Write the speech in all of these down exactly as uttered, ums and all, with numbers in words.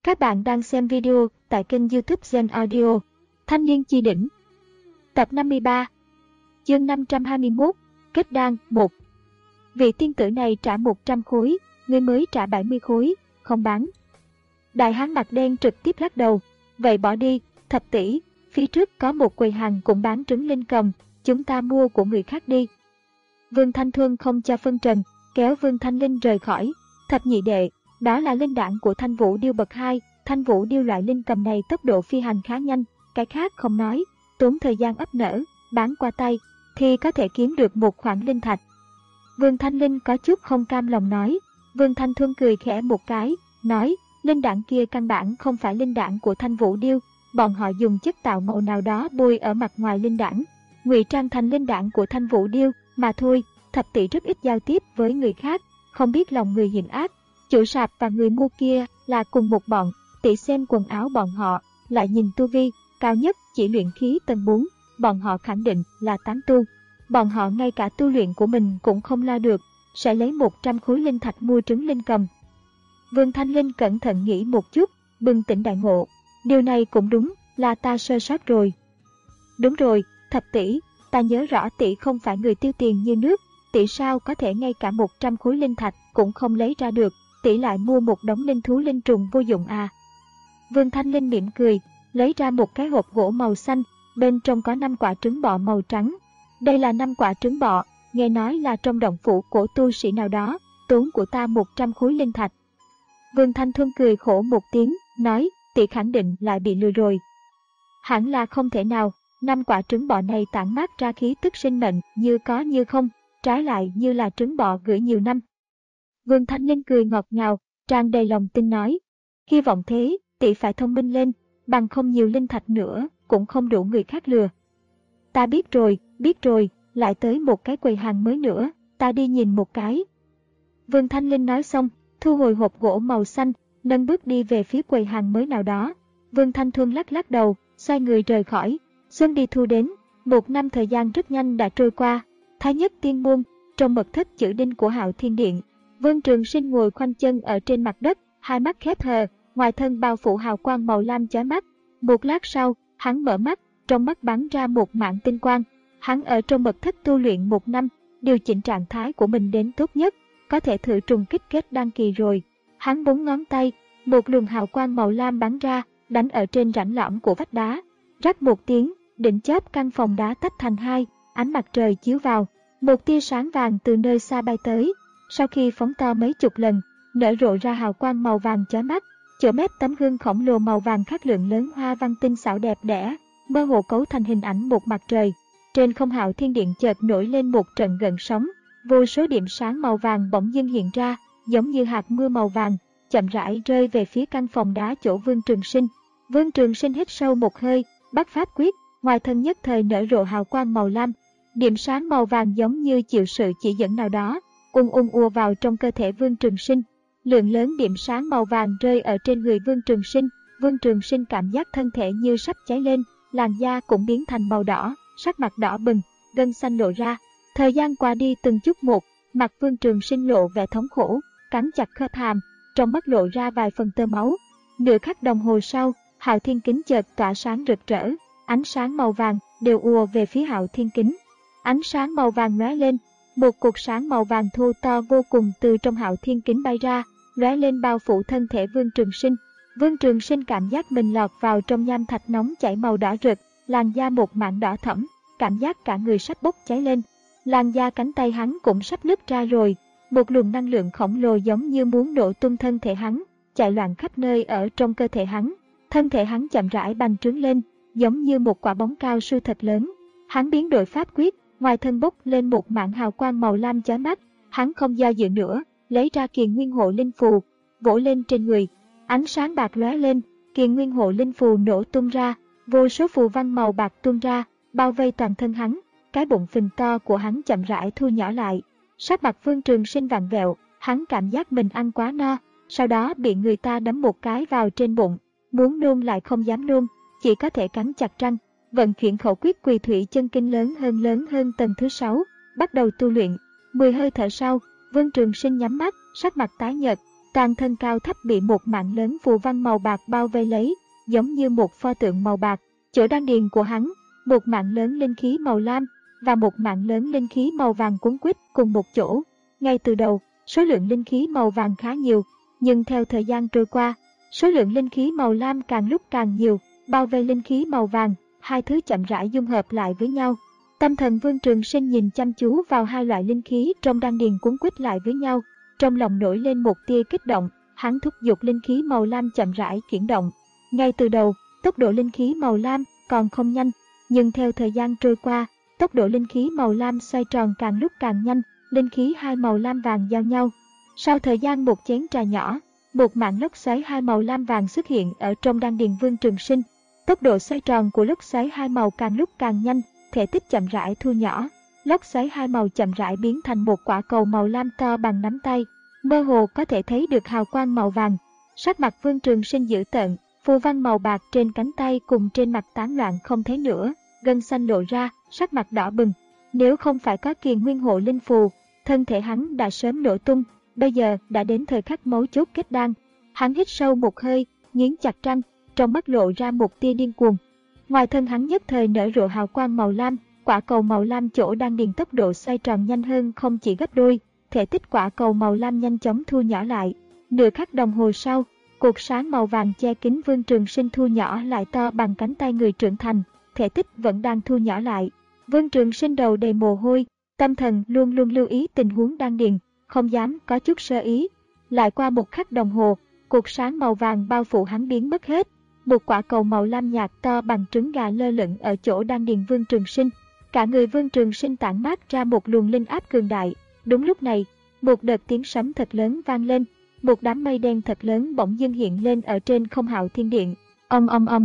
Các bạn đang xem video tại kênh YouTube Zen Audio. Thanh niên chi đỉnh. Tập năm mươi ba. Chương năm trăm hai mươi mốt. Kết đan một. Vị tiên tử này trả một trăm khối, người mới trả bảy mươi khối, không bán. Đại hán mặt đen trực tiếp lắc đầu. Vậy bỏ đi, thập tỷ, phía trước có một quầy hàng cũng bán trứng linh cầm, chúng ta mua của người khác đi. Vương Thanh Thuân không cho phân trần, kéo Vương Thanh Linh rời khỏi. Thập nhị đệ, đó là linh đản của Thanh Vũ Điêu bậc hai, Thanh Vũ Điêu loại linh cầm này tốc độ phi hành khá nhanh, cái khác không nói, tốn thời gian ấp nở, bán qua tay, thì có thể kiếm được một khoản linh thạch. Vương Thanh Linh có chút không cam lòng nói. Vương Thanh Thuân cười khẽ một cái, nói, linh đản kia căn bản không phải linh đản của Thanh Vũ Điêu, bọn họ dùng chất tạo màu nào đó bôi ở mặt ngoài linh đản, ngụy trang thành linh đản của Thanh Vũ Điêu mà thôi. Thập tỷ rất ít giao tiếp với người khác, không biết lòng người hiểm ác. Chủ sạp và người mua kia là cùng một bọn, tỷ xem quần áo bọn họ, lại nhìn tu vi, cao nhất chỉ luyện khí tầng bốn, bọn họ khẳng định là tán tu. Bọn họ ngay cả tu luyện của mình cũng không lo được, sẽ lấy một trăm khối linh thạch mua trứng linh cầm. Vương Thanh Linh cẩn thận nghĩ một chút, bừng tỉnh đại ngộ. Điều này cũng đúng, là ta sơ sót rồi. Đúng rồi, thập tỷ, ta nhớ rõ tỷ không phải người tiêu tiền như nước, tỷ sao có thể ngay cả một trăm khối linh thạch cũng không lấy ra được, tỷ lại mua một đống linh thú linh trùng vô dụng à. Vương Thanh Linh mỉm cười, lấy ra một cái hộp gỗ màu xanh, bên trong có năm quả trứng bọ màu trắng. Đây là năm quả trứng bọ, nghe nói là trong động phủ của tu sĩ nào đó, tốn của ta một trăm khối linh thạch. Vương Thanh Thuân cười khổ một tiếng, nói, tỷ khẳng định lại bị lừa rồi. Hẳn là không thể nào, năm quả trứng bọ này tản mát ra khí tức sinh mệnh như có như không, trái lại như là trứng bọ gửi nhiều năm. Vương Thanh Linh cười ngọt ngào, tràn đầy lòng tin nói, hy vọng thế, tỷ phải thông minh lên, bằng không nhiều linh thạch nữa, cũng không đủ người khác lừa. Ta biết rồi, biết rồi, lại tới một cái quầy hàng mới nữa, ta đi nhìn một cái. Vương Thanh Linh nói xong, thu hồi hộp gỗ màu xanh, nâng bước đi về phía quầy hàng mới nào đó. Vương Thanh Thuân lắc lắc đầu, xoay người rời khỏi. Xuân đi thu đến, một năm thời gian rất nhanh đã trôi qua. Thái Nhất Tiên Môn, trong mật thất chữ đinh của Hạo Thiên Điện, Vương Trường Sinh ngồi khoanh chân ở trên mặt đất, hai mắt khép hờ, ngoài thân bao phủ hào quang màu lam chói mắt. Một lát sau, hắn mở mắt, trong mắt bắn ra một mảng tinh quang. Hắn ở trong mật thất tu luyện một năm, điều chỉnh trạng thái của mình đến tốt nhất, có thể thử trùng kích kết đan kỳ rồi. Hắn búng ngón tay, một luồng hào quang màu lam bắn ra, đánh ở trên rãnh lõm của vách đá. Rắc một tiếng, đỉnh chóp căn phòng đá tách thành hai, ánh mặt trời chiếu vào, một tia sáng vàng từ nơi xa bay tới. Sau khi phóng to mấy chục lần, nở rộ ra hào quang màu vàng chói mắt, chỗ mép tấm gương khổng lồ màu vàng khắc lượng lớn hoa văn tinh xảo đẹp đẽ, mơ hồ cấu thành hình ảnh một mặt trời. Trên không Hạo Thiên Điện chợt nổi lên một trận gợn sóng, vô số điểm sáng màu vàng bỗng dưng hiện ra, giống như hạt mưa màu vàng, chậm rãi rơi về phía căn phòng đá chỗ Vương Trường Sinh. Vương Trường Sinh hít sâu một hơi, bắt pháp quyết, ngoài thân nhất thời nở rộ hào quang màu lam, điểm sáng màu vàng giống như chịu sự chỉ dẫn nào đó, ung ung ùa vào trong cơ thể Vương Trường Sinh. Lượng lớn điểm sáng màu vàng rơi ở trên người Vương Trường Sinh, Vương Trường Sinh cảm giác thân thể như sắp cháy lên, làn da cũng biến thành màu đỏ, sắc mặt đỏ bừng, gân xanh lộ ra. Thời gian qua đi từng chút một, mặt Vương Trường Sinh lộ vẻ thống khổ, cắn chặt khớp hàm, trong mắt lộ ra vài phần tơ máu. Nửa khắc đồng hồ sau, Hạo Thiên Kính chợt tỏa sáng rực rỡ, ánh sáng màu vàng đều ùa về phía Hạo Thiên Kính. Ánh sáng màu vàng lóe lên, một cột sáng màu vàng thô to vô cùng từ trong Hạo Thiên Kính bay ra, lóe lên bao phủ thân thể Vương Trường Sinh. Vương Trường Sinh cảm giác mình lọt vào trong nham thạch nóng chảy màu đỏ rực, làn da một mảng đỏ thẫm, cảm giác cả người sắp bốc cháy lên. Làn da cánh tay hắn cũng sắp nứt ra rồi, một luồng năng lượng khổng lồ giống như muốn nổ tung thân thể hắn, chạy loạn khắp nơi ở trong cơ thể hắn. Thân thể hắn chậm rãi bành trướng lên, giống như một quả bóng cao su thật lớn. Hắn biến đổi pháp quyết, ngoài thân bốc lên một mảng hào quang màu lam chói mắt. Hắn không do dự nữa, lấy ra Kiền Nguyên Hộ Linh Phù, vỗ lên trên người. Ánh sáng bạc lóe lên, Kiền Nguyên Hộ Linh Phù nổ tung ra, vô số phù văn màu bạc tuôn ra, bao vây toàn thân hắn. Cái bụng phình to của hắn chậm rãi thu nhỏ lại. Sắc mặt Vương Trường Sinh vặn vẹo, hắn cảm giác mình ăn quá no, sau đó bị người ta đấm một cái vào trên bụng, muốn nôn lại không dám nôn, chỉ có thể cắn chặt răng, vận chuyển khẩu quyết Quỳ Thủy Chân Kinh lớn hơn lớn hơn tầng thứ sáu, bắt đầu tu luyện. Mười hơi thở sau, Vương Trường Sinh nhắm mắt, sắc mặt tái nhợt, toàn thân cao thấp bị một mạng lớn phù văn màu bạc bao vây lấy, giống như một pho tượng màu bạc. Chỗ đan điền của hắn, một mạng lớn linh khí màu lam và một mạng lớn linh khí màu vàng cuốn quýt cùng một chỗ. Ngay từ đầu, số lượng linh khí màu vàng khá nhiều, nhưng theo thời gian trôi qua, số lượng linh khí màu lam càng lúc càng nhiều, bao vây linh khí màu vàng, hai thứ chậm rãi dung hợp lại với nhau. Tâm thần Vương Trường Sinh nhìn chăm chú vào hai loại linh khí trong đan điền cuốn quýt lại với nhau, trong lòng nổi lên một tia kích động, hắn thúc giục linh khí màu lam chậm rãi chuyển động. Ngay từ đầu, tốc độ linh khí màu lam còn không nhanh, nhưng theo thời gian trôi qua, tốc độ linh khí màu lam xoay tròn càng lúc càng nhanh, linh khí hai màu lam vàng giao nhau. Sau thời gian một chén trà nhỏ, một mảng lốc xoáy hai màu lam vàng xuất hiện ở trong đan điền Vương Trường Sinh. Tốc độ xoay tròn của lốc xoáy hai màu càng lúc càng nhanh, thể tích chậm rãi thu nhỏ. Lốc xoáy hai màu chậm rãi biến thành một quả cầu màu lam to bằng nắm tay, mơ hồ có thể thấy được hào quang màu vàng. Sắc mặt Vương Trường Sinh dữ tợn, phù văn màu bạc trên cánh tay cùng trên mặt tán loạn không thấy nữa, gân xanh lộ ra, sắc mặt đỏ bừng. Nếu không phải có Kiền Nguyên Hộ Linh Phù, thân thể hắn đã sớm nổ tung. Bây giờ đã đến thời khắc mấu chốt kết đan. Hắn hít sâu một hơi, nghiến chặt răng, trong mắt lộ ra một tia điên cuồng. Ngoài thân hắn nhất thời nở rộ hào quang màu lam, quả cầu màu lam chỗ đang điền tốc độ xoay tròn nhanh hơn không chỉ gấp đôi, thể tích quả cầu màu lam nhanh chóng thu nhỏ lại. Nửa khắc đồng hồ sau, cột sáng màu vàng che kín Vương Trường Sinh thu nhỏ lại to bằng cánh tay người trưởng thành, thể tích vẫn đang thu nhỏ lại. Vương Trường Sinh đầu đầy mồ hôi, tâm thần luôn luôn lưu ý tình huống đan điền, không dám có chút sơ ý. Lại qua một khắc đồng hồ, cột sáng màu vàng bao phủ hắn biến mất hết. Một quả cầu màu lam nhạt to bằng trứng gà lơ lửng ở chỗ đan điền Vương Trường Sinh. Cả người Vương Trường Sinh tản mát ra một luồng linh áp cường đại. Đúng lúc này, một đợt tiếng sấm thật lớn vang lên, một đám mây đen thật lớn bỗng dưng hiện lên ở trên không Hạo Thiên Điện. Ầm ầm ầm.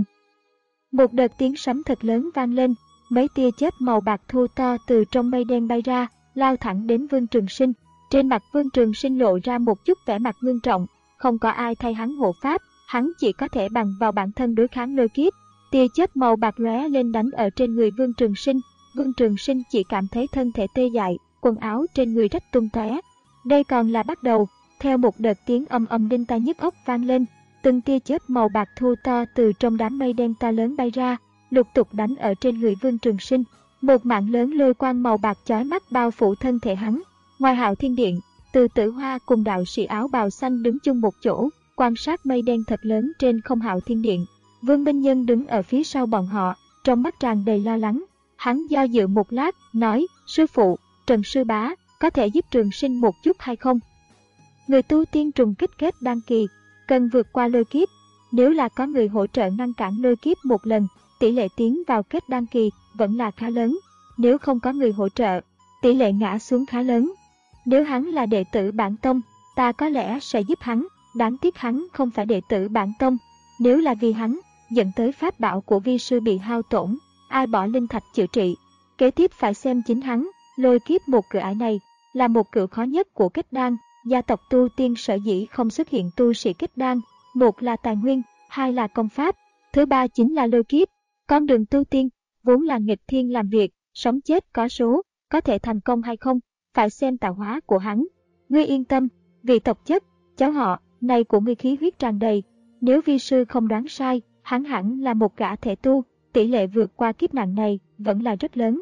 Một đợt tiếng sấm thật lớn vang lên, mấy tia chớp màu bạc thô to từ trong mây đen bay ra, lao thẳng đến Vương Trường Sinh. Trên mặt Vương Trường Sinh lộ ra một chút vẻ mặt ngưng trọng, không có ai thay hắn hộ pháp, hắn chỉ có thể bằng vào bản thân đối kháng lôi kiếp. Tia chớp màu bạc lóe lên đánh ở trên người Vương Trường Sinh, Vương Trường Sinh chỉ cảm thấy thân thể tê dại, quần áo trên người rách tung tóe. Đây còn là bắt đầu, theo một đợt tiếng ầm ầm đinh tai nhức óc vang lên, từng tia chớp màu bạc thô to từ trong đám mây đen to lớn bay ra, lục tục đánh ở trên người Vương Trường Sinh. Một mạng lớn lôi quang màu bạc chói mắt bao phủ thân thể hắn. Ngoài Hạo Thiên Điện, Từ Tử Hoa cùng đạo sĩ áo bào xanh đứng chung một chỗ, quan sát mây đen thật lớn trên không Hạo Thiên Điện. Vương Minh Nhân đứng ở phía sau bọn họ, trong mắt tràn đầy lo lắng. Hắn do dự một lát, nói, sư phụ, Trần sư bá, có thể giúp Trường Sinh một chút hay không? Người tu tiên trùng kích kết đan kỳ, cần vượt qua lôi kiếp. Nếu là có người hỗ trợ ngăn cản lôi kiếp một lần, tỷ lệ tiến vào kết đan kỳ vẫn là khá lớn. Nếu không có người hỗ trợ, tỷ lệ ngã xuống khá lớn. Nếu hắn là đệ tử bản tông, ta có lẽ sẽ giúp hắn, đáng tiếc hắn không phải đệ tử bản tông. Nếu là vì hắn, dẫn tới pháp bảo của vi sư bị hao tổn, ai bỏ linh thạch chữa trị. Kế tiếp phải xem chính hắn. Lôi kiếp một cửa ải này là một cửa khó nhất của kết đan. Gia tộc tu tiên sở dĩ không xuất hiện tu sĩ kết đan, một là tài nguyên, hai là công pháp, thứ ba chính là lôi kiếp. Con đường tu tiên vốn là nghịch thiên làm việc, sống chết có số, có thể thành công hay không, phải xem tạo hóa của hắn. Ngươi yên tâm, vì tộc chất, cháu họ này của ngươi khí huyết tràn đầy, nếu vi sư không đoán sai, hắn hẳn là một gã thể tu, tỷ lệ vượt qua kiếp nạn này vẫn là rất lớn.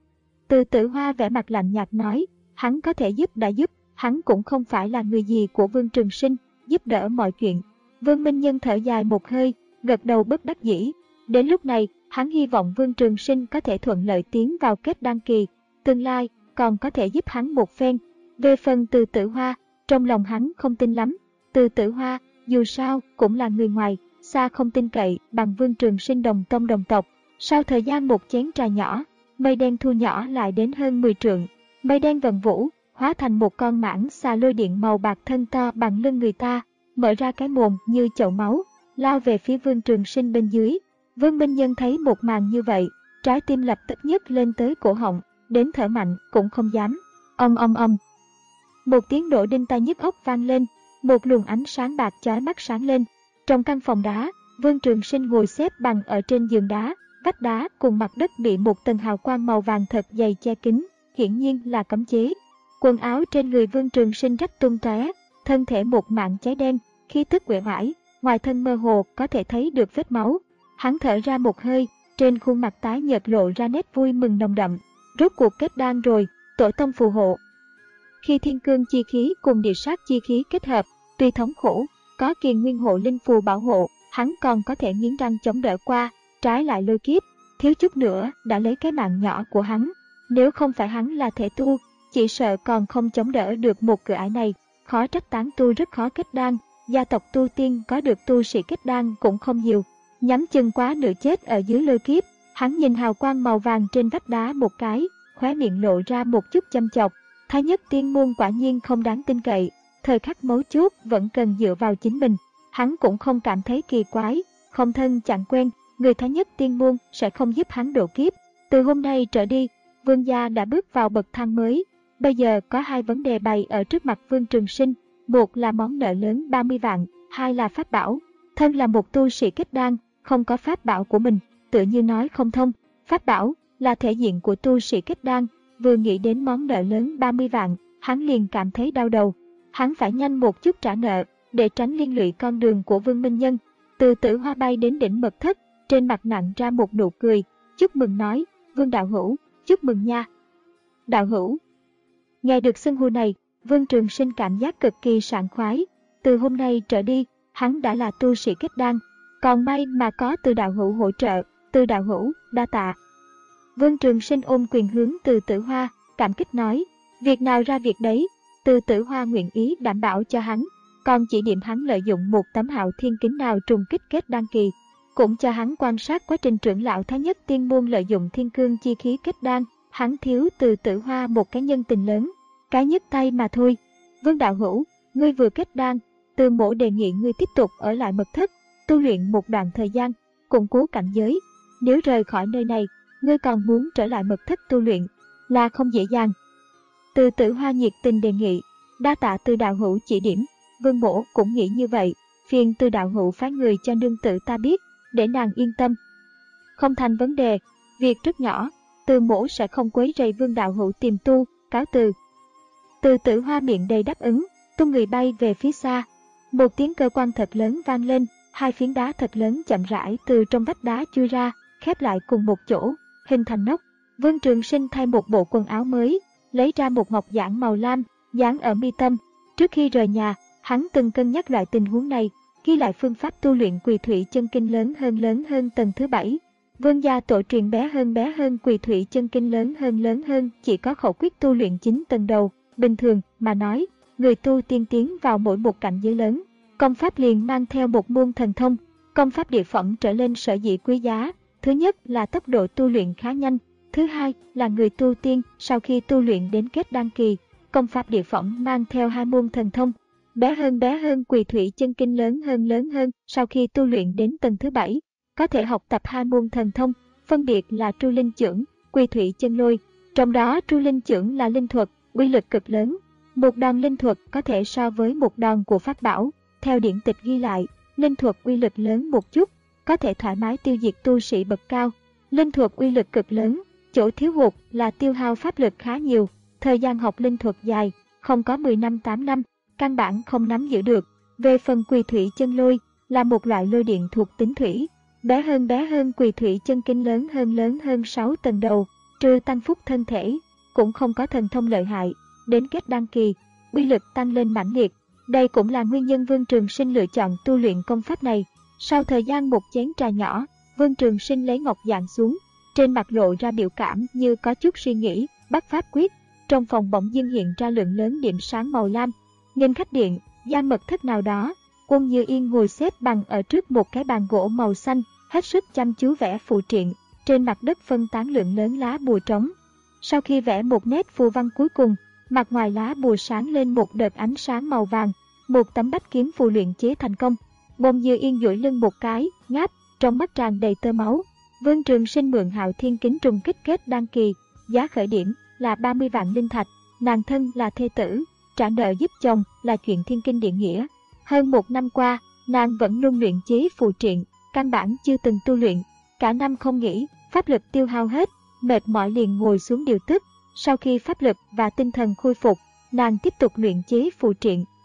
Từ Tử Hoa vẻ mặt lạnh nhạt nói, hắn có thể giúp đã giúp, hắn cũng không phải là người gì của Vương Trường Sinh, giúp đỡ mọi chuyện. Vương Minh Nhân thở dài một hơi, gật đầu bất đắc dĩ. Đến lúc này, hắn hy vọng Vương Trường Sinh có thể thuận lợi tiến vào kết đan kỳ, tương lai còn có thể giúp hắn một phen. Về phần Từ Tử Hoa, trong lòng hắn không tin lắm. Từ Tử Hoa, dù sao cũng là người ngoài, xa không tin cậy bằng Vương Trường Sinh đồng tông đồng tộc. Sau thời gian một chén trà nhỏ, mây đen thu nhỏ lại đến hơn mười trượng. Mây đen vần vũ, hóa thành một con mãng xà lôi điện màu bạc thân to bằng lưng người ta, mở ra cái mồm như chậu máu, lao về phía Vương Trường Sinh bên dưới. Vương Minh Nhân thấy một màn như vậy, trái tim lập tức nhấc lên tới cổ họng, đến thở mạnh cũng không dám. Ong ong ong. Một tiếng nổ đinh tai nhức óc vang lên, một luồng ánh sáng bạc chói mắt sáng lên. Trong căn phòng đá, Vương Trường Sinh ngồi xếp bằng ở trên giường đá, vách đá cùng mặt đất bị một tầng hào quang màu vàng thật dày che kín, hiển nhiên là cấm chế. Quần áo trên người Vương Trường Sinh rách tung tóe, thân thể một mảng cháy đen, khí tức uể oải, ngoài thân mơ hồ có thể thấy được vết máu. Hắn thở ra một hơi, trên khuôn mặt tái nhợt lộ ra nét vui mừng nồng đậm. Rốt cuộc kết đan rồi, tổ tông phù hộ. Khi thiên cương chi khí cùng địa sát chi khí kết hợp, tuy thống khổ, có Kiền Nguyên hộ linh phù bảo hộ, hắn còn có thể nghiến răng chống đỡ qua, trái lại lôi kiếp, thiếu chút nữa đã lấy cái mạng nhỏ của hắn. Nếu không phải hắn là thể tu, chỉ sợ còn không chống đỡ được một cửa ải này. Khó trách tán tu rất khó kết đan, gia tộc tu tiên có được tu sĩ kết đan cũng không nhiều. Nhắm chân quá nửa chết ở dưới lôi kiếp, hắn nhìn hào quang màu vàng trên vách đá một cái, khóe miệng lộ ra một chút châm chọc. Thái nhất tiên môn quả nhiên không đáng tin cậy, thời khắc mấu chốt vẫn cần dựa vào chính mình. Hắn cũng không cảm thấy kỳ quái, không thân chẳng quen, người Thái nhất tiên môn sẽ không giúp hắn độ kiếp. Từ hôm nay trở đi, Vương gia đã bước vào bậc thang mới. Bây giờ có hai vấn đề bày ở trước mặt Vương Trường Sinh, một là món nợ lớn ba mươi vạn, hai là pháp bảo. Thân là một tu sĩ kết đan, không có pháp bảo của mình, tự như nói không thông. Pháp bảo là thể diện của tu sĩ kết đan, vừa nghĩ đến món nợ lớn ba mươi vạn, hắn liền cảm thấy đau đầu. Hắn phải nhanh một chút trả nợ, để tránh liên lụy con đường của Vương Minh Nhân. Từ Tử Hoa bay đến đỉnh mật thất, trên mặt nặn ra một nụ cười, chúc mừng nói, Vương đạo hữu, chúc mừng nha. Đạo hữu. Nghe được xưng hô này, Vương Trường Sinh cảm giác cực kỳ sảng khoái. Từ hôm nay trở đi, hắn đã là tu sĩ kết đan, còn may mà có Từ đạo hữu hỗ trợ. Từ đạo hữu, đa tạ. Vương Trường Sinh ôm quyền hướng Từ Tử Hoa, cảm kích nói, việc nào ra việc đấy. Từ Tử Hoa nguyện ý đảm bảo cho hắn, còn chỉ điểm hắn lợi dụng một tấm hạo thiên kính nào trùng kích kết đan kỳ, cũng cho hắn quan sát quá trình trưởng lão Thái nhất tiên môn lợi dụng thiên cương chi khí kết đan. Hắn thiếu Từ Tử Hoa một cái nhân tình lớn, cái nhấc tay mà thôi. Vương đạo hữu, ngươi vừa kết đan, Từ mỗ đề nghị ngươi tiếp tục ở lại mật thất, tu luyện một đoạn thời gian, củng cố cảnh giới. Nếu rời khỏi nơi này, ngươi còn muốn trở lại mật thất tu luyện, là không dễ dàng. Từ Tử Hoa nhiệt tình đề nghị, đa tạ Từ đạo hữu chỉ điểm, Vương mỗ cũng nghĩ như vậy, phiền Từ đạo hữu phái người cho nương tử ta biết, để nàng yên tâm. Không thành vấn đề, việc rất nhỏ, Từ mỗ sẽ không quấy rầy Vương đạo hữu tìm tu, cáo từ. Từ Tử Hoa miệng đầy đáp ứng, tung người bay về phía xa. Một tiếng cơ quan thật lớn vang lên, hai phiến đá thật lớn chậm rãi từ trong vách đá chui ra, khép lại cùng một chỗ, hình thành nóc. Vương Trường Sinh thay một bộ quần áo mới, lấy ra một ngọc giản màu lam, dán ở mi tâm. Trước khi rời nhà, hắn từng cân nhắc loại tình huống này, ghi lại phương pháp tu luyện Quỳ Thủy Chân Kinh lớn hơn lớn hơn tầng thứ bảy. Vương gia tổ truyền bé hơn bé hơn Quỳ Thủy Chân Kinh lớn hơn lớn hơn chỉ có khẩu quyết tu luyện chín tầng đầu. Bình thường mà nói, người tu tiên tiến vào mỗi một cảnh giới lớn, công pháp liền mang theo một môn thần thông. Công pháp địa phẩm trở lên sở dĩ quý giá, thứ nhất là tốc độ tu luyện khá nhanh, thứ hai là người tu tiên sau khi tu luyện đến kết đan kỳ, công pháp địa phẩm mang theo hai môn thần thông. Bé hơn bé hơn Quỳ Thủy Chân Kinh lớn hơn lớn hơn sau khi tu luyện đến tầng thứ bảy, có thể học tập hai môn thần thông, phân biệt là Tru Linh Chưởng, Quỳ Thủy Chân Lôi. Trong đó Tru Linh Chưởng là linh thuật, uy lực cực lớn. Một đòn linh thuật có thể so với một đòn của pháp bảo. Theo điển tịch ghi lại, linh thuật uy lực lớn một chút, có thể thoải mái tiêu diệt tu sĩ bậc cao. Linh thuật uy lực cực lớn, chỗ thiếu hụt là tiêu hao pháp lực khá nhiều. Thời gian học linh thuật dài, không có mười năm tám năm, căn bản không nắm giữ được. Về phần Quỳ Thủy Chân Lôi, là một loại lôi điện thuộc tính thủy. Bé hơn bé hơn Quỳ Thủy Chân Kinh lớn hơn lớn hơn sáu tầng đầu, trừ tăng phúc thân thể, cũng không có thần thông lợi hại. Đến kết đan kỳ, uy lực tăng lên mãnh liệt. Đây cũng là nguyên nhân Vương Trường Sinh lựa chọn tu luyện công pháp này. Sau thời gian một chén trà nhỏ, Vương Trường Sinh lấy ngọc giản xuống, trên mặt lộ ra biểu cảm như có chút suy nghĩ, bắt pháp quyết. Trong phòng bỗng dưng hiện ra lượng lớn điểm sáng màu lam. Nhìn khách điện, gian mật thất nào đó, Quân Như Yên ngồi xếp bằng ở trước một cái bàn gỗ màu xanh, hết sức chăm chú vẽ phù triện. Trên mặt đất phân tán lượng lớn lá bùa trống. Sau khi vẽ một nét phù văn cuối cùng, mặt ngoài lá bùa sáng lên một đợt ánh sáng màu vàng, một tấm bách kiếm phù luyện chế thành công. Bông Như Yên duỗi lưng một cái, ngáp, trong mắt tràn đầy tơ máu. Vương Trường Sinh mượn hạo thiên kính trùng kích kết đan kỳ, giá khởi điểm là ba mươi vạn linh thạch, nàng thân là thê tử, trả nợ giúp chồng là chuyện thiên kinh địa nghĩa. Hơn một năm qua, nàng vẫn luôn luyện chế phù triện, căn bản chưa từng tu luyện, cả năm không nghỉ, pháp lực tiêu hao hết, mệt mỏi liền ngồi xuống điều tức. Sau khi pháp lực và tinh thần khôi phục, nàng tiếp tục luyện chế phù triện.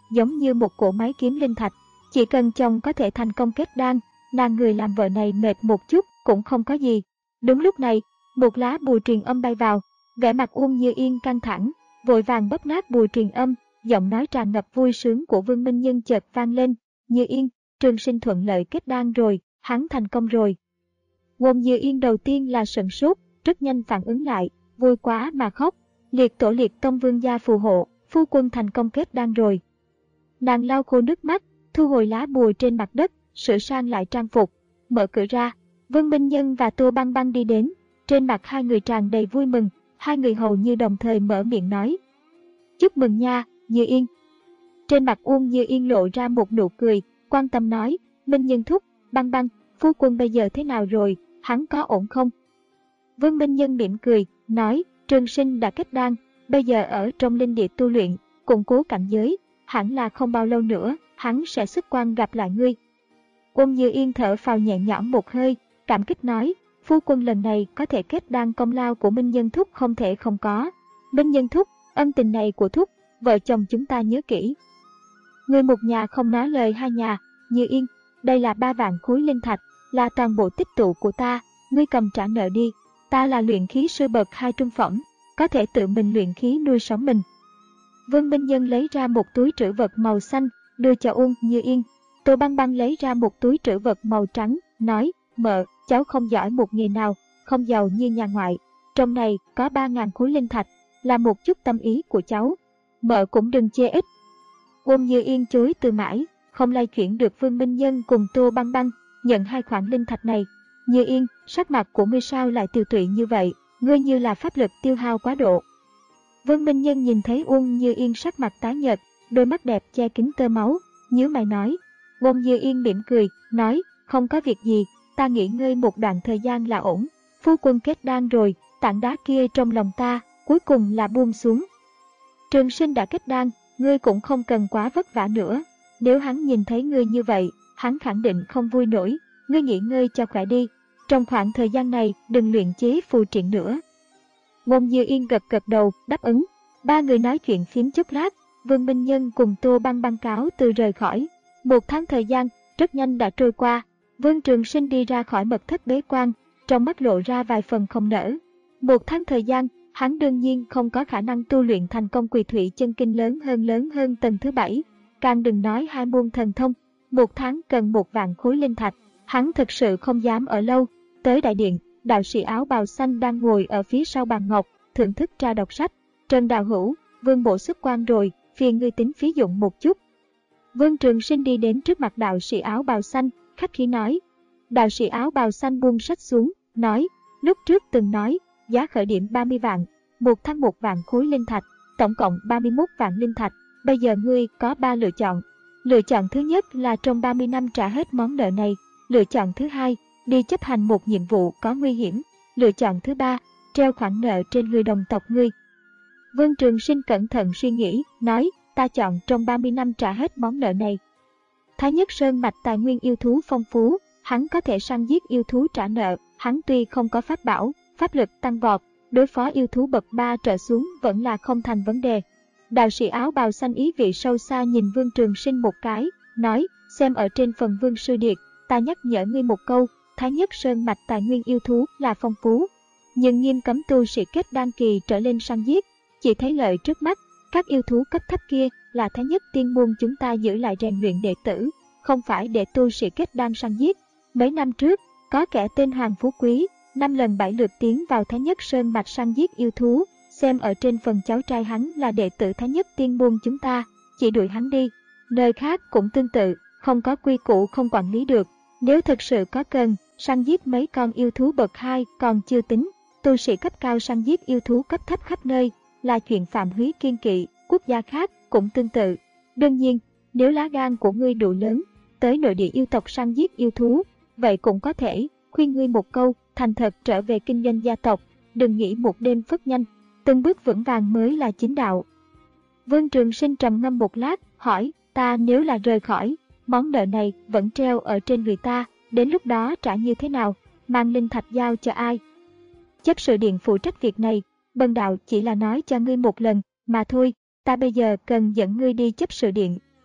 giống như một cỗ máy kiếm linh thạch. Chỉ cần chồng có thể thành công kết đan, nàng người làm vợ này mệt một chút cũng không có gì. Đúng lúc này, một lá bùa truyền âm bay vào, vẻ mặt Uông Như Yên căng thẳng, vội vàng bóp nát bùa truyền âm, giọng nói tràn ngập vui sướng của Vương Minh Nhân chợt vang lên, Như Yên, Trường Sinh thuận lợi kết đan rồi, hắn thành công rồi. Uông Như Yên đầu tiên là sửng sốt, rất nhanh phản ứng lại, vui quá mà khóc, liệt tổ liệt tông vương gia phù hộ, phu quân thành công kết đan rồi. Nàng lau khô nước mắt, thu hồi lá bùa trên mặt đất, sửa sang lại trang phục, mở cửa ra, Vương Minh Nhân và Tô Băng Băng đi đến, trên mặt hai người tràn đầy vui mừng, hai người hầu như đồng thời mở miệng nói. Chúc mừng nha, Như Yên. Trên mặt Uông Như Yên lộ ra một nụ cười, quan tâm nói, Minh Nhân thúc, Băng Băng, phu quân bây giờ thế nào rồi, hắn có ổn không? Vương Minh Nhân mỉm cười, nói, Trường Sinh đã kết đan, bây giờ ở trong linh địa tu luyện, củng cố cảnh giới, hẳn là không bao lâu nữa, hắn sẽ xuất quan gặp lại ngươi. Uông Như Yên thở phào nhẹ nhõm một hơi, cảm kích nói, phu quân lần này có thể kết đan công lao của Minh Nhân thúc không thể không có. Minh Nhân thúc, ân tình này của thúc, vợ chồng chúng ta nhớ kỹ. Người một nhà không nói lời hai nhà, Như Yên, đây là ba vạn khối linh thạch, là toàn bộ tích tụ của ta, ngươi cầm trả nợ đi, ta là luyện khí sư bậc hai trung phẩm, có thể tự mình luyện khí nuôi sống mình. Vương Minh Nhân lấy ra một túi trữ vật màu xanh, đưa cho Uông Như Yên. Tô Băng Băng lấy ra một túi trữ vật màu trắng, nói, mợ, cháu không giỏi một nghề nào, không giàu như nhà ngoại, trong này có ba ngàn khối linh thạch, là một chút tâm ý của cháu, mợ cũng đừng chê ít. Uông Như Yên chối từ mãi, không lay chuyển được Vương Minh Nhân cùng Tô Băng Băng nhận hai khoản linh thạch này. Như Yên, sắc mặt của ngươi sao lại tiều tụy như vậy, ngươi như là pháp lực tiêu hao quá độ. Vương Minh Nhân nhìn thấy Uông Như Yên sắc mặt tái nhợt, đôi mắt đẹp che kín tơ máu, nhíu mày nói. Uông Như Yên mỉm cười, nói, không có việc gì, ta nghỉ ngơi một đoạn thời gian là ổn, phu quân kết đan rồi, tảng đá kia trong lòng ta, cuối cùng là buông xuống. Trường Sinh đã kết đan, ngươi cũng không cần quá vất vả nữa, nếu hắn nhìn thấy ngươi như vậy, hắn khẳng định không vui nổi, ngươi nghỉ ngơi cho khỏe đi, trong khoảng thời gian này đừng luyện chế phù triện nữa. Uông Như Yên gật gật đầu, đáp ứng, ba người nói chuyện phím chốc lát, Vương Minh Nhân cùng Tô Băng Băng cáo từ rời khỏi. Một tháng thời gian, rất nhanh đã trôi qua, Vương Trường Sinh đi ra khỏi mật thất bế quan, trong mắt lộ ra vài phần không nỡ. Một tháng thời gian, hắn đương nhiên không có khả năng tu luyện thành công Quỳ Thủy chân kinh lớn hơn lớn hơn tầng thứ bảy, càng đừng nói hai môn thần thông. Một tháng cần một vạn khối linh thạch, hắn thực sự không dám ở lâu. Tới đại điện, đạo sĩ áo bào xanh đang ngồi ở phía sau bàn ngọc, thưởng thức trà đọc sách. Trần Đạo Hữu, Vương bộ xuất quan rồi, phiền ngươi tính phí dụng một chút. Vương Trường Sinh đi đến trước mặt đạo sĩ áo bào xanh, khách khí nói. Đạo sĩ áo bào xanh buông sách xuống, nói, lúc trước từng nói, giá khởi điểm ba mươi vạn, một tháng một vạn khối linh thạch, tổng cộng ba mươi mốt vạn linh thạch, bây giờ ngươi có ba lựa chọn. Lựa chọn thứ nhất là trong ba mươi năm trả hết món nợ này, lựa chọn thứ hai, đi chấp hành một nhiệm vụ có nguy hiểm, lựa chọn thứ ba, treo khoản nợ trên người đồng tộc ngươi. Vương Trường Sinh cẩn thận suy nghĩ, nói, ta chọn trong ba mươi năm trả hết món nợ này. Thái Nhất Sơn mạch tài nguyên yêu thú phong phú, hắn có thể săn giết yêu thú trả nợ, hắn tuy không có pháp bảo, pháp lực tăng vọt, đối phó yêu thú bậc ba trở xuống vẫn là không thành vấn đề. Đạo sĩ áo bào xanh ý vị sâu xa nhìn Vương Trường Sinh một cái, nói, xem ở trên phần Vương Sư Điệt, ta nhắc nhở ngươi một câu, Thái Nhất Sơn mạch tài nguyên yêu thú là phong phú, nhưng nghiêm cấm tu sĩ kết đan kỳ trở lên săn giết, chỉ thấy lợi trước mắt, các yêu thú cấp thấp kia là Thái Nhất tiên môn chúng ta giữ lại rèn luyện đệ tử, không phải để tu sĩ kết đan săn giết. Mấy năm trước, có kẻ tên Hoàng Phú Quý, năm lần bảy lượt tiến vào Thái Nhất Sơn mạch săn giết yêu thú, xem ở trên phần cháu trai hắn là đệ tử Thái Nhất tiên môn chúng ta, chỉ đuổi hắn đi. Nơi khác cũng tương tự, không có quy củ không quản lý được. Nếu thực sự có cần, săn giết mấy con yêu thú bậc hai còn chưa tính, tu sĩ cấp cao săn giết yêu thú cấp thấp khắp nơi, là chuyện phạm húy kiêng kỵ, quốc gia khác cũng tương tự. Đương nhiên, nếu lá gan của ngươi đủ lớn, tới nội địa yêu tộc săn giết yêu thú, vậy cũng có thể, khuyên ngươi một câu, thành thật trở về kinh doanh gia tộc, đừng nghĩ một đêm phất nhanh, từng bước vững vàng mới là chính đạo. Vương Trường Sinh trầm ngâm một lát, hỏi, ta nếu là rời khỏi, món nợ này vẫn treo ở trên người ta, đến lúc đó trả như thế nào, mang linh thạch giao cho ai? Chấp sự điện phụ trách việc này, bần đạo chỉ là nói cho ngươi một lần, mà thôi, ta bây giờ cần dẫn ngươi đi chấp sự điện,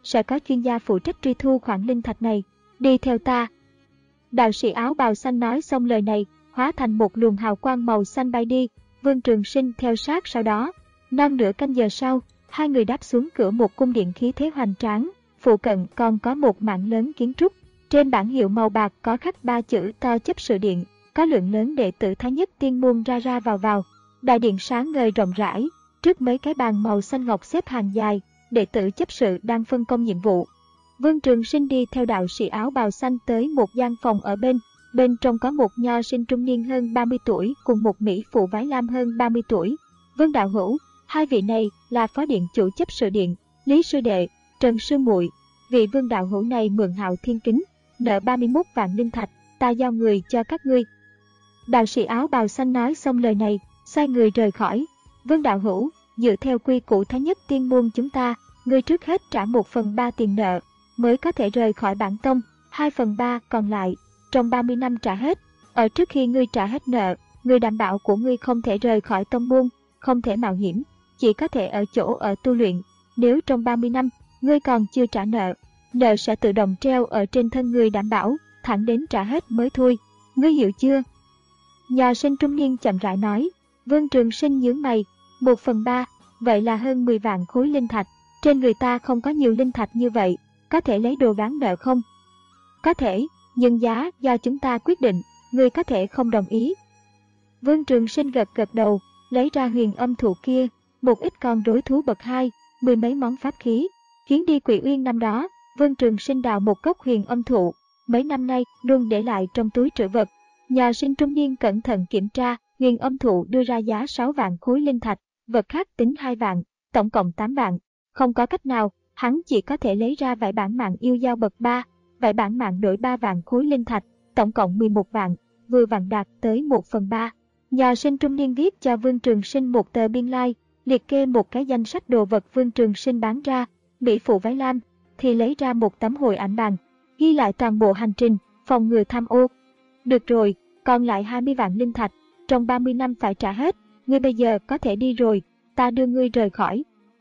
sẽ có chuyên gia phụ trách truy thu khoản linh thạch này. Đi theo ta. Đạo sĩ áo bào xanh nói xong lời này, hóa thành một luồng hào quang màu xanh bay đi. Vương Trường Sinh theo sát sau đó. Non nửa canh giờ sau, hai người đáp xuống cửa một cung điện khí thế hoành tráng. Phụ cận còn có một mảng lớn kiến trúc. Trên bảng hiệu màu bạc có khắc ba chữ to chấp sự điện. Có lượng lớn đệ tử Thái Nhất Tiên Môn ra ra vào vào. Đại điện sáng ngời rộng rãi. Trước mấy cái bàn màu xanh ngọc xếp hàng dài, đệ tử chấp sự đang phân công nhiệm vụ. Vương Trường Sinh đi theo đạo sĩ áo bào xanh tới một gian phòng ở bên. Bên trong có một nho sinh trung niên hơn ba mươi tuổi cùng một mỹ phụ váy lam hơn ba mươi tuổi. Vương đạo hữu, hai vị này là phó điện chủ chấp sự điện, Lý sư đệ, Trần sư muội. Vị Vương đạo hữu này mượn Hạo Thiên kính, nợ ba mươi mốt vạn linh thạch, ta giao người cho các ngươi. Đạo sĩ áo bào xanh nói xong lời này, xoay người rời khỏi. Vương đạo hữu, dựa theo quy củ Thái Nhất Tiên Môn chúng ta, ngươi trước hết trả một phần ba tiền nợ, mới có thể rời khỏi bản tông, hai phần ba còn lại, trong ba mươi năm trả hết. Ở trước khi ngươi trả hết nợ, ngươi đảm bảo của ngươi không thể rời khỏi tông môn, không thể mạo hiểm, chỉ có thể ở chỗ ở tu luyện. Nếu trong ba mươi năm, ngươi còn chưa trả nợ, nợ sẽ tự động treo ở trên thân ngươi đảm bảo, thẳng đến trả hết mới thôi. Ngươi hiểu chưa? Nho sinh trung niên chậm rãi nói. Vương Trường Sinh nhướng mày. Một phần ba, vậy là hơn mười vạn khối linh thạch. Trên người ta không có nhiều linh thạch như vậy, có thể lấy đồ gán nợ không? Có thể, nhưng giá do chúng ta quyết định, ngươi có thể không đồng ý. Vương Trường Sinh gật gật đầu, lấy ra huyền âm thụ kia, một ít con rối thú bậc hai, mười mấy món pháp khí. Chuyến đi Quỷ Uyên năm đó, Vương Trường Sinh đào một gốc huyền âm thụ, mấy năm nay luôn để lại trong túi trữ vật. Nhà sinh trung niên cẩn thận kiểm tra, huyền âm thụ đưa ra giá sáu vạn khối linh thạch, vật khác tính hai vạn, tổng cộng tám vạn. Không có cách nào, hắn chỉ có thể lấy ra vải bản mạng yêu dao bậc ba, vải bản mạng đổi ba vạn khối linh thạch, tổng cộng mười một vạn, vừa vặn đạt tới một phần ba. Nhà sinh trung niên viết cho Vương Trường Sinh một tờ biên lai, liệt kê một cái danh sách đồ vật Vương Trường Sinh bán ra. Mỹ phụ váy lam thì lấy ra một tấm hồi ảnh bàn, ghi lại toàn bộ hành trình, phòng ngừa tham ô. Được rồi, còn lại hai mươi vạn linh thạch, trong ba mươi năm phải trả hết, ngươi bây giờ có thể đi rồi, ta đưa ngươi rời khỏi.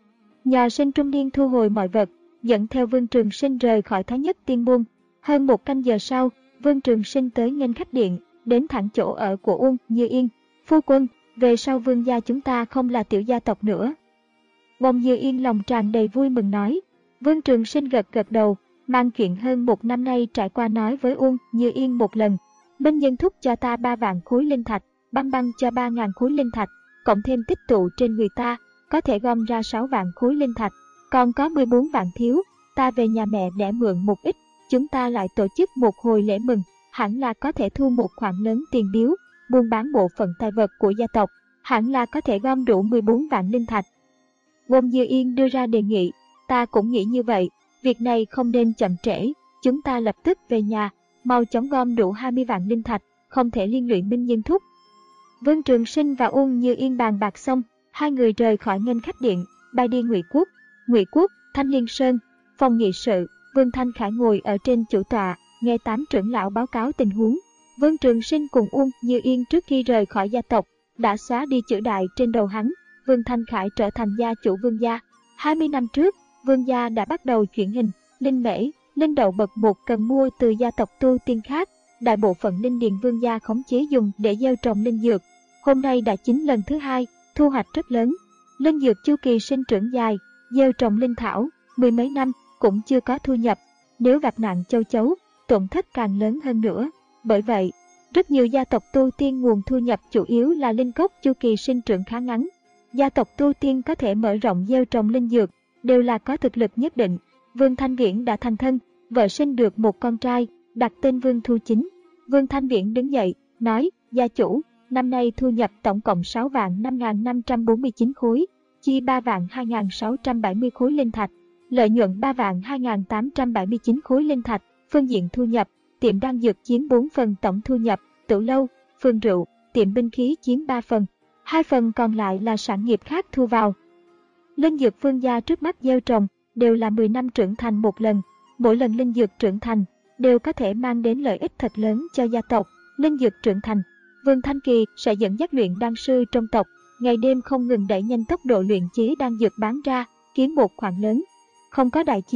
Nhà sinh trung niên thu hồi mọi vật, dẫn theo Vương Trường Sinh rời khỏi Thái Nhất Tiên Môn. Hơn một canh giờ sau, Vương Trường Sinh tới nghênh khách điện, đến thẳng chỗ ở của Uông Như Yên. Phu quân, về sau Vương gia chúng ta không là tiểu gia tộc nữa. Bông Như Yên lòng tràn đầy vui mừng nói. Vương Trường Sinh gật gật đầu, mang chuyện hơn một năm nay trải qua nói với Uông Như Yên một lần. Minh Nhân thúc cho ta ba vạn khối linh thạch, Băng Băng cho ba ngàn khối linh thạch, cộng thêm tích tụ trên người ta, có thể gom ra sáu vạn khối linh thạch, còn có mười bốn vạn thiếu, ta về nhà mẹ để mượn một ít, chúng ta lại tổ chức một hồi lễ mừng, hẳn là có thể thu một khoản lớn tiền biếu, buôn bán bộ phận tài vật của gia tộc, hẳn là có thể gom đủ mười bốn vạn linh thạch. Bông Như Yên đưa ra đề nghị, ta cũng nghĩ như vậy, việc này không nên chậm trễ, chúng ta lập tức về nhà, mau chóng gom đủ hai mươi vạn linh thạch, không thể liên lụy Minh Nhân thúc. Vương Trường Sinh và Uông Như Yên bàn bạc xong, hai người rời khỏi nghênh khách điện, bay đi Ngụy Quốc. Ngụy Quốc, Thanh Liên Sơn, phòng nghị sự, Vương Thanh Khải ngồi ở trên chủ tọa, nghe tám trưởng lão báo cáo tình huống. Vương Trường Sinh cùng Uông Như Yên trước khi rời khỏi gia tộc, đã xóa đi chữ đại trên đầu hắn, Vương Thanh Khải trở thành gia chủ Vương gia. hai mươi năm trước, Vương gia đã bắt đầu chuyển hình, linh mễ, linh đậu bậc một cần mua từ gia tộc tu tiên khác, đại bộ phận linh điền Vương gia khống chế dùng để gieo trồng linh dược. Hôm nay đã chính lần thứ hai, thu hoạch rất lớn. Linh dược chu kỳ sinh trưởng dài, gieo trồng linh thảo, mười mấy năm cũng chưa có thu nhập. Nếu gặp nạn châu chấu, tổn thất càng lớn hơn nữa. Bởi vậy, rất nhiều gia tộc tu tiên nguồn thu nhập chủ yếu là linh cốc chu kỳ sinh trưởng khá ngắn. Gia tộc tu tiên có thể mở rộng gieo trồng linh dược, đều là có thực lực nhất định. Vương Thanh Viễn đã thành thân, vợ sinh được một con trai, đặt tên Vương Thu Chính. Vương Thanh Viễn đứng dậy, nói, gia chủ, năm nay thu nhập tổng cộng sáu vạn năm nghìn năm trăm bốn mươi chín khối, chi ba vạn hai nghìn sáu trăm bảy mươi khối linh thạch, lợi nhuận ba vạn hai nghìn tám trăm bảy mươi chín khối linh thạch. Phương diện thu nhập, tiệm đan dược chiếm bốn phần tổng thu nhập, tửu lâu, phường rượu, tiệm binh khí chiếm ba phần, hai phần còn lại là sản nghiệp khác thu vào. Linh dược Vương gia trước mắt gieo trồng đều là mười năm trưởng thành một lần, mỗi lần linh dược trưởng thành đều có thể mang đến lợi ích thật lớn cho gia tộc. Linh dược trưởng thành, Vương Thanh Kỳ sẽ dẫn dắt luyện đan sư trong tộc, ngày đêm không ngừng đẩy nhanh tốc độ luyện chế đan dược bán ra, kiếm một khoản lớn. Không có đại chiến,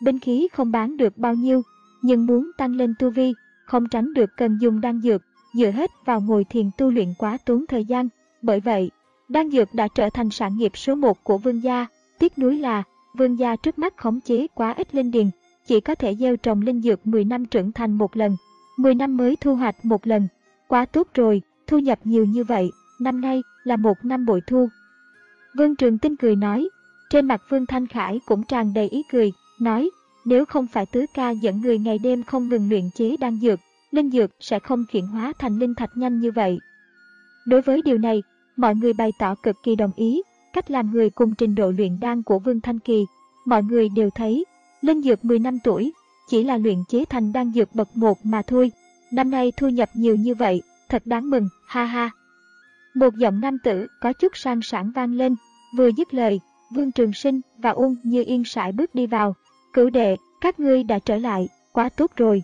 binh khí không bán được bao nhiêu, nhưng muốn tăng lên tu vi, không tránh được cần dùng đan dược, dựa hết vào ngồi thiền tu luyện quá tốn thời gian. Bởi vậy, đan dược đã trở thành sản nghiệp số một của Vương gia. Tiếc nuối là, Vương gia trước mắt khống chế quá ít linh điền, chỉ có thể gieo trồng linh dược mười năm trưởng thành một lần, mười năm mới thu hoạch một lần. Quá tốt rồi, thu nhập nhiều như vậy, năm nay là một năm bội thu. Vương Trường Tinh cười nói, trên mặt Vương Thanh Khải cũng tràn đầy ý cười, nói, nếu không phải tứ ca dẫn người ngày đêm không ngừng luyện chế đan dược, linh dược sẽ không chuyển hóa thành linh thạch nhanh như vậy. Đối với điều này, mọi người bày tỏ cực kỳ đồng ý, cách làm người cùng trình độ luyện đan của Vương Thanh Kỳ. Mọi người đều thấy, linh dược mười năm tuổi, chỉ là luyện chế thành đan dược bậc một mà thôi. Năm nay thu nhập nhiều như vậy, thật đáng mừng, ha ha. Một giọng nam tử có chút sang sảng vang lên, vừa dứt lời, Vương Trường Sinh và Uông Như Yên sải bước đi vào. Cửu đệ, các ngươi đã trở lại, quá tốt rồi.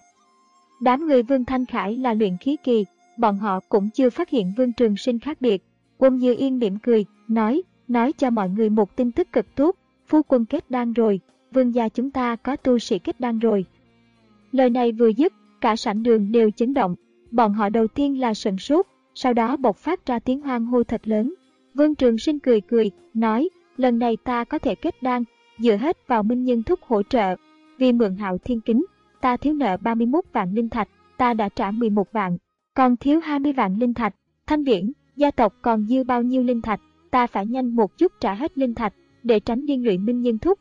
Đám người Vương Thanh Khải là luyện khí kỳ, bọn họ cũng chưa phát hiện Vương Trường Sinh khác biệt. Uông Như Yên mỉm cười, nói, nói cho mọi người một tin tức cực tốt, phu quân kết đan rồi, Vương gia chúng ta có tu sĩ kết đan rồi. Lời này vừa dứt, cả sảnh đường đều chấn động, bọn họ đầu tiên là sửng sốt, sau đó bộc phát ra tiếng hoan hô thật lớn. Vương Trường Sinh cười cười, nói, lần này ta có thể kết đan, dựa hết vào Minh Nhân Thúc hỗ trợ. Vì mượn Hạo Thiên Kính, ta thiếu nợ ba mươi mốt vạn linh thạch, ta đã trả mười một vạn, còn thiếu hai mươi vạn linh thạch. Thanh Viễn, gia tộc còn dư bao nhiêu linh thạch, ta phải nhanh một chút trả hết linh thạch, để tránh liên lụy Minh Nhân Thúc.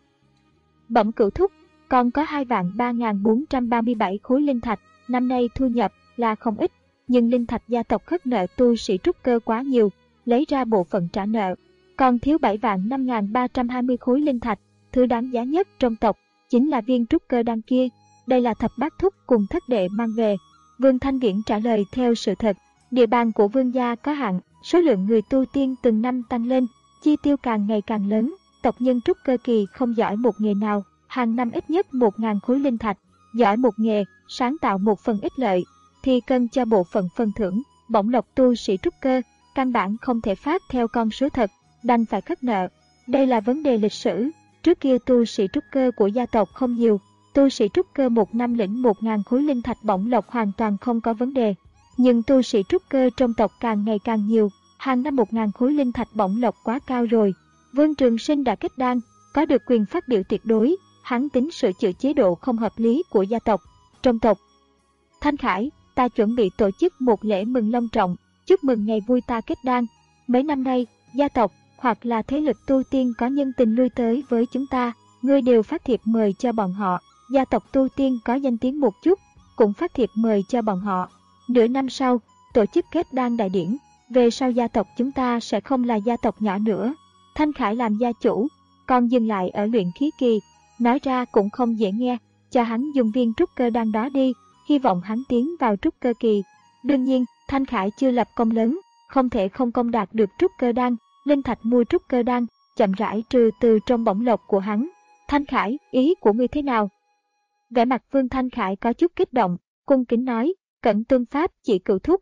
Bẩm Cửu Thúc, còn có hai vạn ba nghìn bốn trăm ba mươi bảy khối linh thạch, năm nay thu nhập là không ít, nhưng linh thạch gia tộc khất nợ tu sĩ trúc cơ quá nhiều, lấy ra bộ phận trả nợ. Còn thiếu bảy vạn năm nghìn ba trăm hai mươi khối linh thạch, thứ đáng giá nhất trong tộc chính là viên trúc cơ đan kia, đây là thập bát thúc cùng thất đệ mang về. Vương Thanh Viễn trả lời theo sự thật, địa bàn của Vương gia có hạn, số lượng người tu tiên từng năm tăng lên, chi tiêu càng ngày càng lớn, tộc nhân trúc cơ kỳ không giỏi một nghề nào, hàng năm ít nhất một nghìn khối linh thạch, giỏi một nghề, sáng tạo một phần ích lợi, thì cần cho bộ phận phần thưởng, bổng lộc tu sĩ trúc cơ, căn bản không thể phát theo con số thật, đành phải khất nợ. Đây là vấn đề lịch sử, trước kia tu sĩ trúc cơ của gia tộc không nhiều, tu sĩ trúc cơ một năm lĩnh một nghìn khối linh thạch bổng lộc hoàn toàn không có vấn đề. Nhưng tu sĩ trúc cơ trong tộc càng ngày càng nhiều, hàng năm một nghìn khối linh thạch bổng lộc quá cao rồi. Vương Trường Sinh đã kết đan, có được quyền phát biểu tuyệt đối, hắn tính sửa chữa chế độ không hợp lý của gia tộc. Trong tộc Thanh Khải, ta chuẩn bị tổ chức một lễ mừng long trọng, chúc mừng ngày vui ta kết đan. Mấy năm nay, gia tộc hoặc là thế lực tu tiên có nhân tình lui tới với chúng ta, ngươi đều phát thiệp mời cho bọn họ. Gia tộc tu tiên có danh tiếng một chút, cũng phát thiệp mời cho bọn họ. Nửa năm sau, tổ chức kết đan đại điển, về sau gia tộc chúng ta sẽ không là gia tộc nhỏ nữa. Thanh Khải làm gia chủ, còn dừng lại ở luyện khí kỳ, nói ra cũng không dễ nghe, cho hắn dùng viên trúc cơ đan đó đi, hy vọng hắn tiến vào trúc cơ kỳ. Đương nhiên, Thanh Khải chưa lập công lớn, không thể không công đạt được trúc cơ đan, linh thạch mua trúc cơ đan, chậm rãi trừ từ trong bổng lộc của hắn. Thanh Khải, ý của ngươi thế nào? Vẻ mặt Vương Thanh Khải có chút kích động, cung kính nói, cẩn tuân pháp chỉ Cửu Thúc.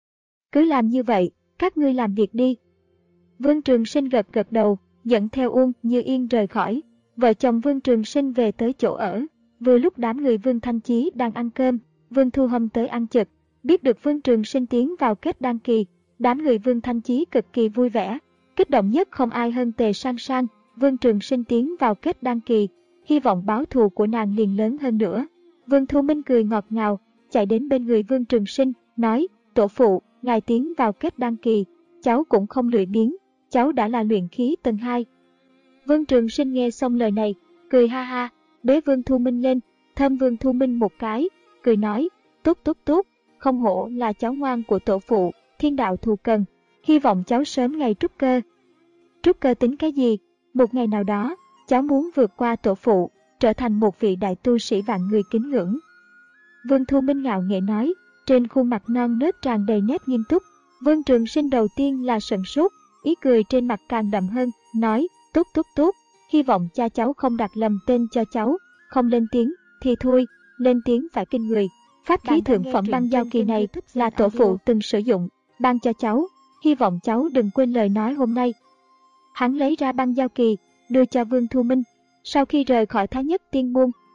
Cứ làm như vậy, các ngươi làm việc đi. Vương Trường Sinh gật gật đầu, dẫn theo Uông Như Yên rời khỏi. Vợ chồng Vương Trường Sinh về tới chỗ ở. Vừa lúc đám người Vương Thanh Chí đang ăn cơm, Vương Thu Hâm tới ăn chực. Biết được Vương Trường Sinh tiến vào kết đan kỳ, đám người Vương Thanh Chí cực kỳ vui vẻ. Kích động nhất không ai hơn Tề Sang Sang, Vương Trường Sinh tiến vào kết đan kỳ, hy vọng báo thù của nàng liền lớn hơn nữa. Vương Thu Minh cười ngọt ngào, chạy đến bên người Vương Trường Sinh, nói, tổ phụ, ngài tiến vào kết đan kỳ, cháu cũng không lười biếng, cháu đã là luyện khí tầng hai. Vương Trường Sinh nghe xong lời này, cười ha ha, bế Vương Thu Minh lên, thơm Vương Thu Minh một cái, cười nói, tốt tốt tốt, không hổ là cháu ngoan của tổ phụ, thiên đạo thù cần, hy vọng cháu sớm ngày trúc cơ. Trúc cơ tính cái gì? Một ngày nào đó, cháu muốn vượt qua tổ phụ, trở thành một vị đại tu sĩ vạn người kính ngưỡng. Vương Thu Minh ngạo nghễ nói, trên khuôn mặt non nớt tràn đầy nét nghiêm túc. Vương Trường Sinh đầu tiên là sửng sốt, ý cười trên mặt càng đậm hơn, nói, tốt tốt tốt, hy vọng cha cháu không đặt lầm tên cho cháu, không lên tiếng, thì thôi, lên tiếng phải kinh người. Pháp khí thượng phẩm băng giao kỳ này là tổ phụ từng sử dụng, ban cho cháu, hy vọng cháu đừng quên lời nói hôm nay. Hắn lấy ra băng giao kỳ, đưa cho Vương Thu Minh. Sau khi rời khỏi Thái Nhất Tiên Môn,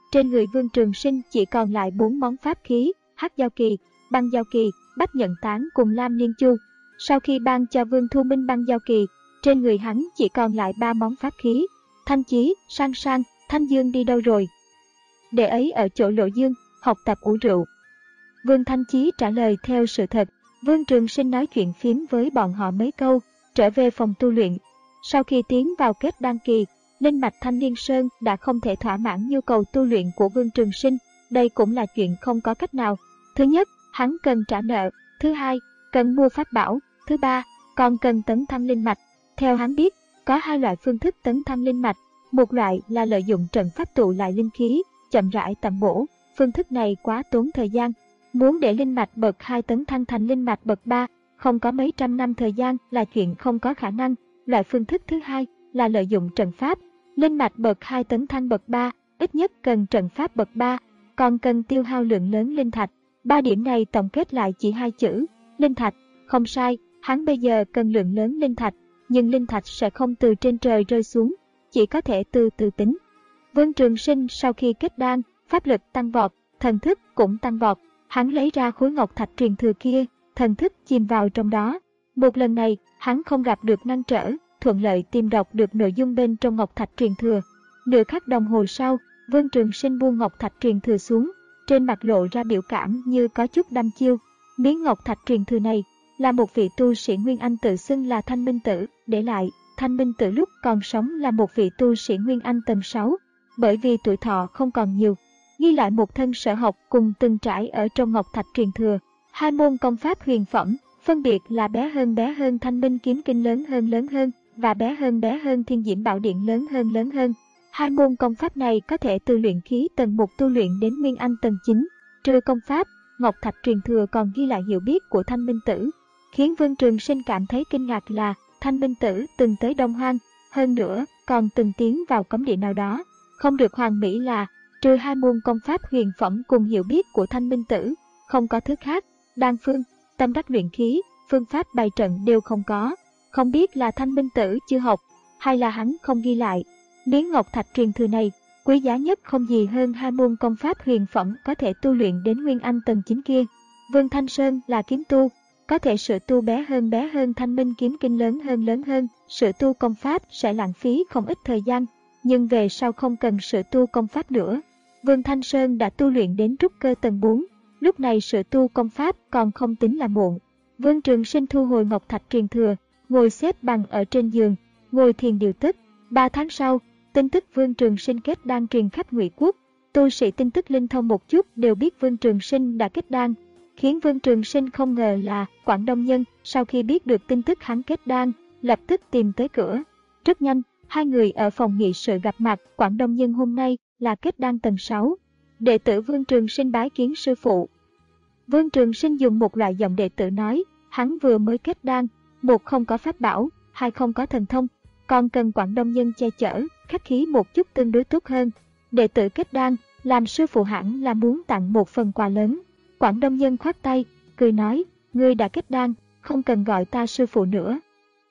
trên người Vương Trường Sinh chỉ còn lại bốn món pháp khí: Hắc Giao Kỳ, Băng Giao Kỳ, Bách Nhận Tán cùng Lam Liên Chu. Sau khi ban cho Vương Thu Minh Băng Giao Kỳ, trên người hắn chỉ còn lại ba món pháp khí. Thanh Chí, Sang Sang, Thanh Dương đi đâu rồi? Đệ ấy ở chỗ Lộ Dương, học tập uống rượu. Vương Thanh Chí trả lời theo sự thật. Vương Trường Sinh nói chuyện phiếm với bọn họ mấy câu, trở về phòng tu luyện. Sau khi tiến vào kết đan kỳ, linh mạch Thanh Liên Sơn đã không thể thỏa mãn nhu cầu tu luyện của Vương Trường Sinh. Đây cũng là chuyện không có cách nào. Thứ nhất, hắn cần trả nợ. Thứ hai, cần mua pháp bảo. Thứ ba, còn cần tấn thăng linh mạch. Theo hắn biết, có hai loại phương thức tấn thăng linh mạch. Một loại là lợi dụng trận pháp tụ lại linh khí, chậm rãi tầm bổ. Phương thức này quá tốn thời gian. Muốn để linh mạch bậc hai tấn thăng thành linh mạch bậc ba, không có mấy trăm năm thời gian là chuyện không có khả năng. Loại phương thức thứ hai là lợi dụng trận pháp. Linh mạch bậc hai tấn thăng bậc ba, ít nhất cần trận pháp bậc ba, còn cần tiêu hao lượng lớn linh thạch. Ba điểm này tổng kết lại chỉ hai chữ: linh thạch. Không sai, hắn bây giờ cần lượng lớn linh thạch, nhưng linh thạch sẽ không từ trên trời rơi xuống, chỉ có thể từ từ tính. Vương Trường Sinh sau khi kết đan, pháp lực tăng vọt, thần thức cũng tăng vọt. Hắn lấy ra khối ngọc thạch truyền thừa kia, thần thức chìm vào trong đó. Một lần này, hắn không gặp được ngăn trở, thuận lợi tìm đọc được nội dung bên trong ngọc thạch truyền thừa. Nửa khắc đồng hồ sau, Vương Trường Sinh buông ngọc thạch truyền thừa xuống, trên mặt lộ ra biểu cảm như có chút đăm chiêu. Miếng ngọc thạch truyền thừa này là một vị tu sĩ Nguyên Anh tự xưng là Thanh Minh Tử để lại. Thanh Minh Tử lúc còn sống là một vị tu sĩ Nguyên Anh tầng sáu, bởi vì tuổi thọ không còn nhiều, ghi lại một thân sở học cùng từng trải ở trong ngọc thạch truyền thừa. Hai môn công pháp huyền phẩm, phân biệt là bé hơn bé hơn Thanh Minh Kiếm Kinh lớn hơn lớn hơn và bé hơn bé hơn Thiên Diễm Bảo Điện lớn hơn lớn hơn. Hai môn công pháp này có thể từ luyện khí tầng một tu luyện đến Nguyên Anh tầng chín. Trừ công pháp, ngọc thạch truyền thừa còn ghi lại hiểu biết của Thanh Minh Tử. Khiến Vương Trường Sinh cảm thấy kinh ngạc là Thanh Minh Tử từng tới Đông Hoang, hơn nữa còn từng tiến vào cấm địa nào đó. Không được hoàn mỹ là, trừ hai môn công pháp huyền phẩm cùng hiểu biết của Thanh Minh Tử, không có thứ khác. Đan phương, tâm đắc luyện khí, phương pháp bày trận đều không có. Không biết là Thanh Minh Tử chưa học, hay là hắn không ghi lại. Miếng ngọc thạch truyền thừa này, quý giá nhất không gì hơn hai môn công pháp huyền phẩm có thể tu luyện đến Nguyên Anh tầng chín kia. Vương Thanh Sơn là kiếm tu, có thể sự tu bé hơn bé hơn Thanh Minh Kiếm Kinh lớn hơn lớn hơn, sự tu công pháp sẽ lãng phí không ít thời gian, nhưng về sau không cần sự tu công pháp nữa. Vương Thanh Sơn đã tu luyện đến trúc cơ tầng bốn, lúc này sự tu công pháp còn không tính là muộn. Vương Trường Sinh thu hồi ngọc thạch truyền thừa, ngồi xếp bằng ở trên giường, ngồi thiền điều tức. Ba tháng sau, tin tức Vương Trường Sinh kết đan truyền khắp Ngụy Quốc, tu sĩ tin tức linh thông một chút đều biết Vương Trường Sinh đã kết đan. Khiến Vương Trường Sinh không ngờ là Quảng Đông Nhân sau khi biết được tin tức hắn kết đan, lập tức tìm tới cửa. Rất nhanh, hai người ở phòng nghị sự gặp mặt. Quảng Đông Nhân hôm nay là kết đan tầng sáu. Đệ tử Vương Trường Sinh bái kiến sư phụ. Vương Trường Sinh dùng một loại giọng đệ tử nói, hắn vừa mới kết đan, một không có pháp bảo, hai không có thần thông, còn cần Quảng Đông Nhân che chở, khách khí một chút tương đối tốt hơn. Đệ tử kết đan, làm sư phụ hẳn là muốn tặng một phần quà lớn. Quảng Đông Nhân khoát tay, cười nói, ngươi đã kết đan, không cần gọi ta sư phụ nữa.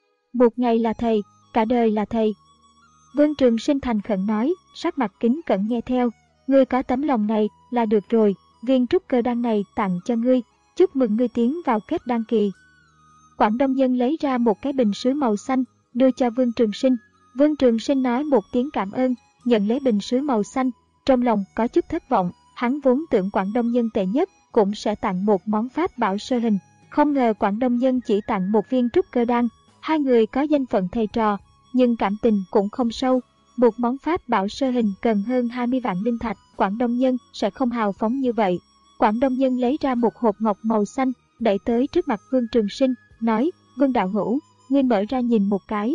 Một ngày là thầy, cả đời là thầy. Vương Trường Sinh thành khẩn nói, sắc mặt kính cẩn nghe theo, ngươi có tấm lòng này là được rồi, viên trúc cơ đan này tặng cho ngươi, chúc mừng ngươi tiến vào kết đan kỳ. Quảng Đông Nhân lấy ra một cái bình sứ màu xanh, đưa cho Vương Trường Sinh. Vương Trường Sinh nói một tiếng cảm ơn, nhận lấy bình sứ màu xanh, trong lòng có chút thất vọng, hắn vốn tưởng Quảng Đông Nhân tệ nhất cũng sẽ tặng một món pháp bảo sơ hình, không ngờ Quảng Đông Nhân chỉ tặng một viên trúc cơ đan. Hai người có danh phận thầy trò, nhưng cảm tình cũng không sâu. Một món pháp bảo sơ hình cần hơn hai mươi vạn linh thạch, Quảng Đông Nhân sẽ không hào phóng như vậy. Quảng Đông Nhân lấy ra một hộp ngọc màu xanh, đẩy tới trước mặt Vương Trường Sinh, nói, Vương đạo hữu, ngươi mở ra nhìn một cái.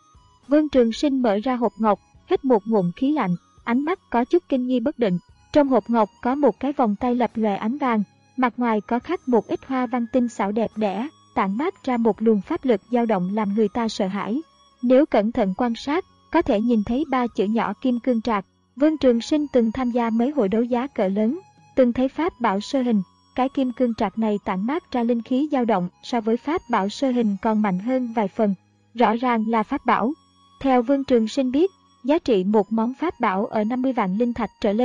Vương Trường Sinh mở ra hộp ngọc, hít một ngụm khí lạnh, ánh mắt có chút kinh nghi bất định. Trong hộp ngọc có một cái vòng tay lập lòe ánh vàng, mặt ngoài có khắc một ít hoa văn tinh xảo đẹp đẽ, tản mát ra một luồng pháp lực dao động làm người ta sợ hãi. Nếu cẩn thận quan sát, có thể nhìn thấy ba chữ nhỏ Kim Cương Trạc. Vương Trường Sinh từng tham gia mấy hội đấu giá cỡ lớn, từng thấy pháp bảo sơ hình, cái Kim Cương Trạc này tản mát ra linh khí dao động so với pháp bảo sơ hình còn mạnh hơn vài phần, rõ ràng là pháp bảo. Theo Vương Trường Sinh biết, giá trị một món pháp bảo ở năm mươi vạn linh thạch trở lên,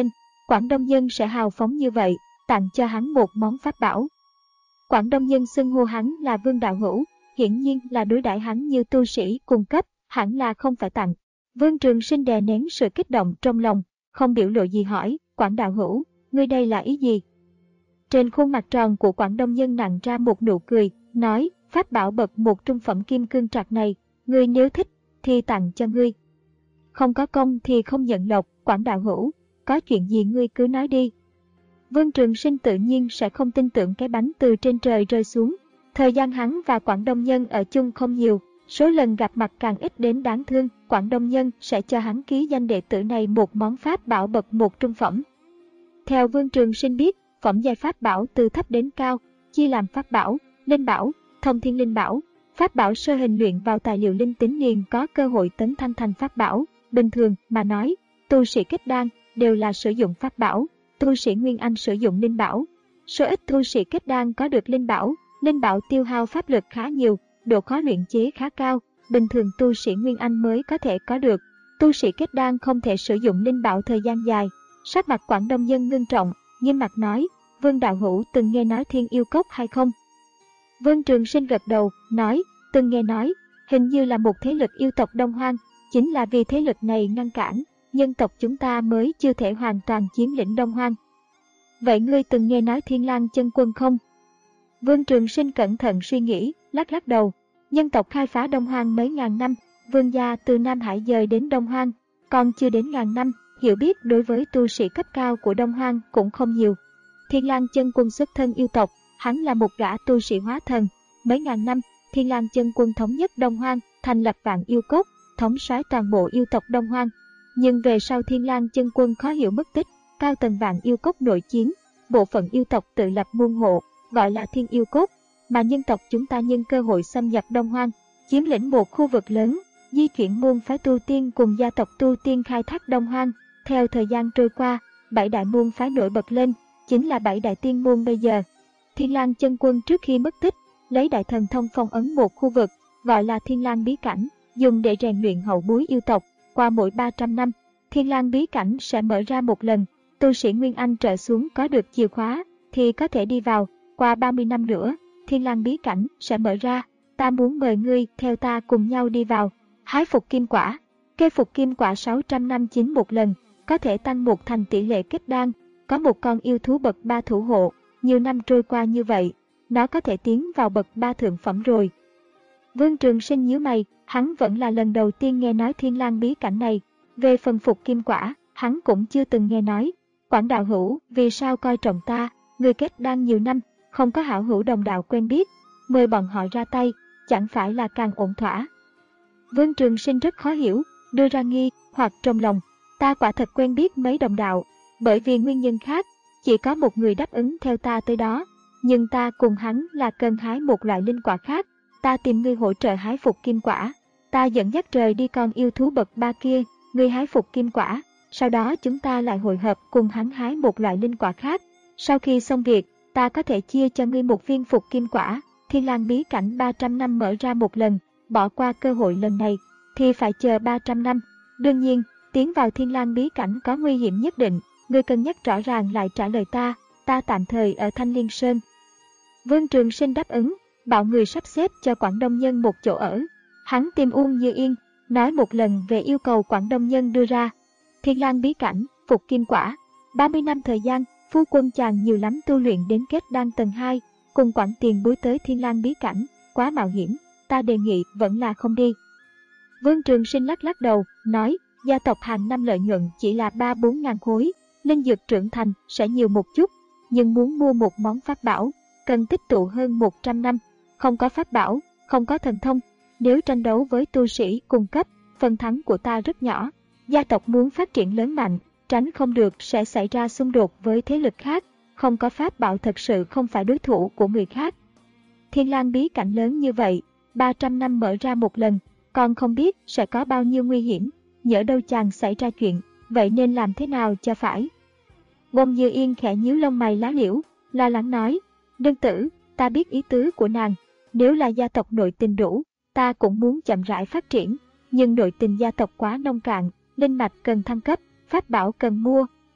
Quảng Đông Nhân sẽ hào phóng như vậy, tặng cho hắn một món pháp bảo. Quảng Đông Nhân xưng hô hắn là Vương đạo hữu, hiển nhiên là đối đãi hắn như tu sĩ cùng cấp, hẳn là không phải tặng. Vương Trường Sinh đè nén sự kích động trong lòng, không biểu lộ gì hỏi, Quảng đạo hữu, ngươi đây là ý gì? Trên khuôn mặt tròn của Quảng Đông Nhân nặn ra một nụ cười, nói, pháp bảo bậc một trung phẩm kim cương trạc này, ngươi nếu thích, thì tặng cho ngươi. Không có công thì không nhận lộc, Quảng đạo hữu, có chuyện gì ngươi cứ nói đi. Vương Trường Sinh tự nhiên sẽ không tin tưởng cái bánh từ trên trời rơi xuống. Thời gian hắn và Quảng Đông Nhân ở chung không nhiều, số lần gặp mặt càng ít đến đáng thương, Quảng Đông Nhân sẽ cho hắn ký danh đệ tử này một món pháp bảo bậc một trung phẩm. Theo Vương Trường Sinh biết, phẩm giai pháp bảo từ thấp đến cao, chia làm pháp bảo, linh bảo, thông thiên linh bảo. Pháp bảo sơ hình luyện vào tài liệu linh tính liền có cơ hội tấn thăng thành pháp bảo. Bình thường mà nói, tu sĩ kết đan đều là sử dụng pháp bảo, tu sĩ Nguyên Anh sử dụng linh bảo. Số ít tu sĩ kết đan có được linh bảo, linh bảo tiêu hao pháp lực khá nhiều, độ khó luyện chế khá cao, bình thường tu sĩ Nguyên Anh mới có thể có được. Tu sĩ kết đan không thể sử dụng linh bảo thời gian dài. Sắc mặt Quảng Đông Nhân ngưng trọng, nghiêm mặt nói, Vương đạo hữu từng nghe nói Thiên Yêu Cốc hay không? Vương Trường Sinh gật đầu, nói, từng nghe nói, hình như là một thế lực yêu tộc Đông Hoang, chính là vì thế lực này ngăn cản, nhân tộc chúng ta mới chưa thể hoàn toàn chiếm lĩnh Đông Hoang. Vậy ngươi từng nghe nói Thiên Lang Chân Quân không? Vương Trường Sinh cẩn thận suy nghĩ, lắc lắc đầu, nhân tộc khai phá Đông Hoang mấy ngàn năm, vương gia từ Nam Hải dời đến Đông Hoang, còn chưa đến ngàn năm, hiểu biết đối với tu sĩ cấp cao của Đông Hoang cũng không nhiều. Thiên Lang Chân Quân xuất thân yêu tộc, hắn là một gã tu sĩ hóa thần. Mấy ngàn năm, Thiên Lang Chân Quân thống nhất Đông Hoang, thành lập Vạn Yêu Cốc, thống soái toàn bộ yêu tộc Đông Hoang. Nhưng về sau Thiên Lang Chân Quân khó hiểu mất tích, cao tầng Vạn Yêu Cốc nội chiến, bộ phận yêu tộc tự lập môn hộ, gọi là Thiên Yêu Cốc, mà nhân tộc chúng ta nhân cơ hội xâm nhập Đông Hoang, chiếm lĩnh một khu vực lớn, di chuyển môn phái tu tiên cùng gia tộc tu tiên khai thác Đông Hoang. Theo thời gian trôi qua, bảy đại môn phái nổi bật lên, chính là bảy đại tiên môn bây giờ. Thiên Lang Chân Quân trước khi mất tích, lấy đại thần thông phong ấn một khu vực, gọi là Thiên Lang Bí Cảnh, dùng để rèn luyện hậu bối yêu tộc. Qua mỗi ba trăm năm, Thiên Lang Bí Cảnh sẽ mở ra một lần, tu sĩ Nguyên Anh trở xuống có được chìa khóa, thì có thể đi vào. Qua ba mươi năm nữa, Thiên Lang Bí Cảnh sẽ mở ra, ta muốn mời ngươi theo ta cùng nhau đi vào. Hái phục kim quả, cây phục kim quả sáu trăm năm chín một lần, có thể tăng một thành tỷ lệ kết đan, có một con yêu thú bậc ba thủ hộ, nhiều năm trôi qua như vậy, nó có thể tiến vào bậc ba thượng phẩm rồi. Vương Trường Sinh nhíu mày, hắn vẫn là lần đầu tiên nghe nói Thiên Lang Bí Cảnh này, về phần phục kim quả, hắn cũng chưa từng nghe nói. Quảng đạo hữu, vì sao coi trọng ta, người kết đan nhiều năm, không có hảo hữu đồng đạo quen biết, mời bọn họ ra tay, chẳng phải là càng ổn thỏa. Vương Trường Sinh rất khó hiểu, đưa ra nghi hoặc trong lòng, ta quả thật quen biết mấy đồng đạo, bởi vì nguyên nhân khác, chỉ có một người đáp ứng theo ta tới đó, nhưng ta cùng hắn là cần hái một loại linh quả khác, ta tìm ngươi hỗ trợ hái phục kim quả, ta dẫn dắt trời đi con yêu thú bậc ba kia, ngươi hái phục kim quả, sau đó chúng ta lại hội hợp cùng hắn hái một loại linh quả khác, sau khi xong việc, ta có thể chia cho ngươi một viên phục kim quả. Thiên Lang Bí Cảnh ba trăm năm mở ra một lần, bỏ qua cơ hội lần này, thì phải chờ ba trăm năm. Đương nhiên, tiến vào Thiên Lang Bí Cảnh có nguy hiểm nhất định, ngươi cân nhắc rõ ràng lại trả lời ta, ta tạm thời ở Thanh Liên Sơn. Vương Trường Sinh đáp ứng, bảo người sắp xếp cho Quảng Đông Nhân một chỗ ở. Hắn tìm Uông Như Yên, nói một lần về yêu cầu Quảng Đông Nhân đưa ra. Thiên Lang Bí Cảnh, phục kim quả, ba mươi năm thời gian, phu quân chàng nhiều lắm tu luyện đến kết đan tầng hai, cùng quản tiền bối tới Thiên Lang Bí Cảnh, quá mạo hiểm, ta đề nghị vẫn là không đi. Vương Trường Sinh lắc lắc đầu, nói, gia tộc hàng năm lợi nhuận chỉ là ba bốn ngàn khối, linh dược trưởng thành sẽ nhiều một chút, nhưng muốn mua một món pháp bảo, cần tích tụ hơn một trăm năm, không có pháp bảo, không có thần thông, nếu tranh đấu với tu sĩ cùng cấp, phần thắng của ta rất nhỏ, gia tộc muốn phát triển lớn mạnh, tránh không được sẽ xảy ra xung đột với thế lực khác, không có pháp bảo thật sự không phải đối thủ của người khác. Thiên Lang Bí Cảnh lớn như vậy, ba trăm năm mở ra một lần, còn không biết sẽ có bao nhiêu nguy hiểm, nhỡ đâu chàng xảy ra chuyện, vậy nên làm thế nào cho phải. Uông Như Yên khẽ nhíu lông mày lá liễu, lo lắng nói, nương tử, ta biết ý tứ của nàng, nếu là gia tộc nội tình đủ, ta cũng muốn chậm rãi phát triển, nhưng nội tình gia tộc quá nông cạn, linh mạch cần thăng cấp, pháp bảo cần mua,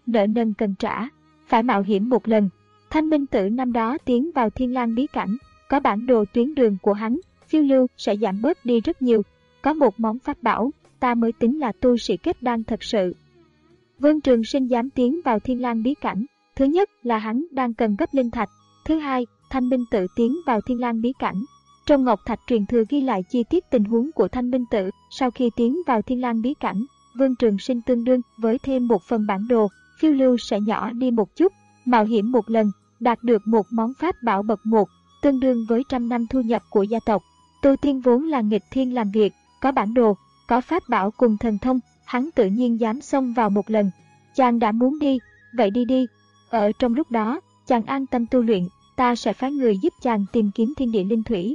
nợ nần cần trả, phải mạo hiểm một lần. Thanh Minh Tử năm đó tiến vào Thiên Lang bí cảnh, có bản đồ tuyến đường của hắn, phiêu lưu sẽ giảm bớt đi rất nhiều. Có một món pháp bảo, ta mới tính là tu sĩ kết đan thật sự. Vương Trường Sinh dám tiến vào Thiên Lang bí cảnh, thứ nhất là hắn đang cần gấp linh thạch, thứ hai, Thanh Minh Tử tiến vào Thiên Lang bí cảnh. Trong Ngọc Thạch truyền thừa ghi lại chi tiết tình huống của Thanh Minh Tử sau khi tiến vào Thiên Lang bí cảnh. Vương Trường Sinh tương đương với thêm một phần bản đồ, phiêu lưu sẽ nhỏ đi một chút, mạo hiểm một lần, đạt được một món pháp bảo bậc một, tương đương với trăm năm thu nhập của gia tộc. Tu tiên vốn là nghịch thiên làm việc, có bản đồ, có pháp bảo cùng thần thông, hắn tự nhiên dám xông vào một lần. Chàng đã muốn đi, vậy đi đi. Ở trong lúc đó, chàng an tâm tu luyện, ta sẽ phái người giúp chàng tìm kiếm thiên địa linh thủy.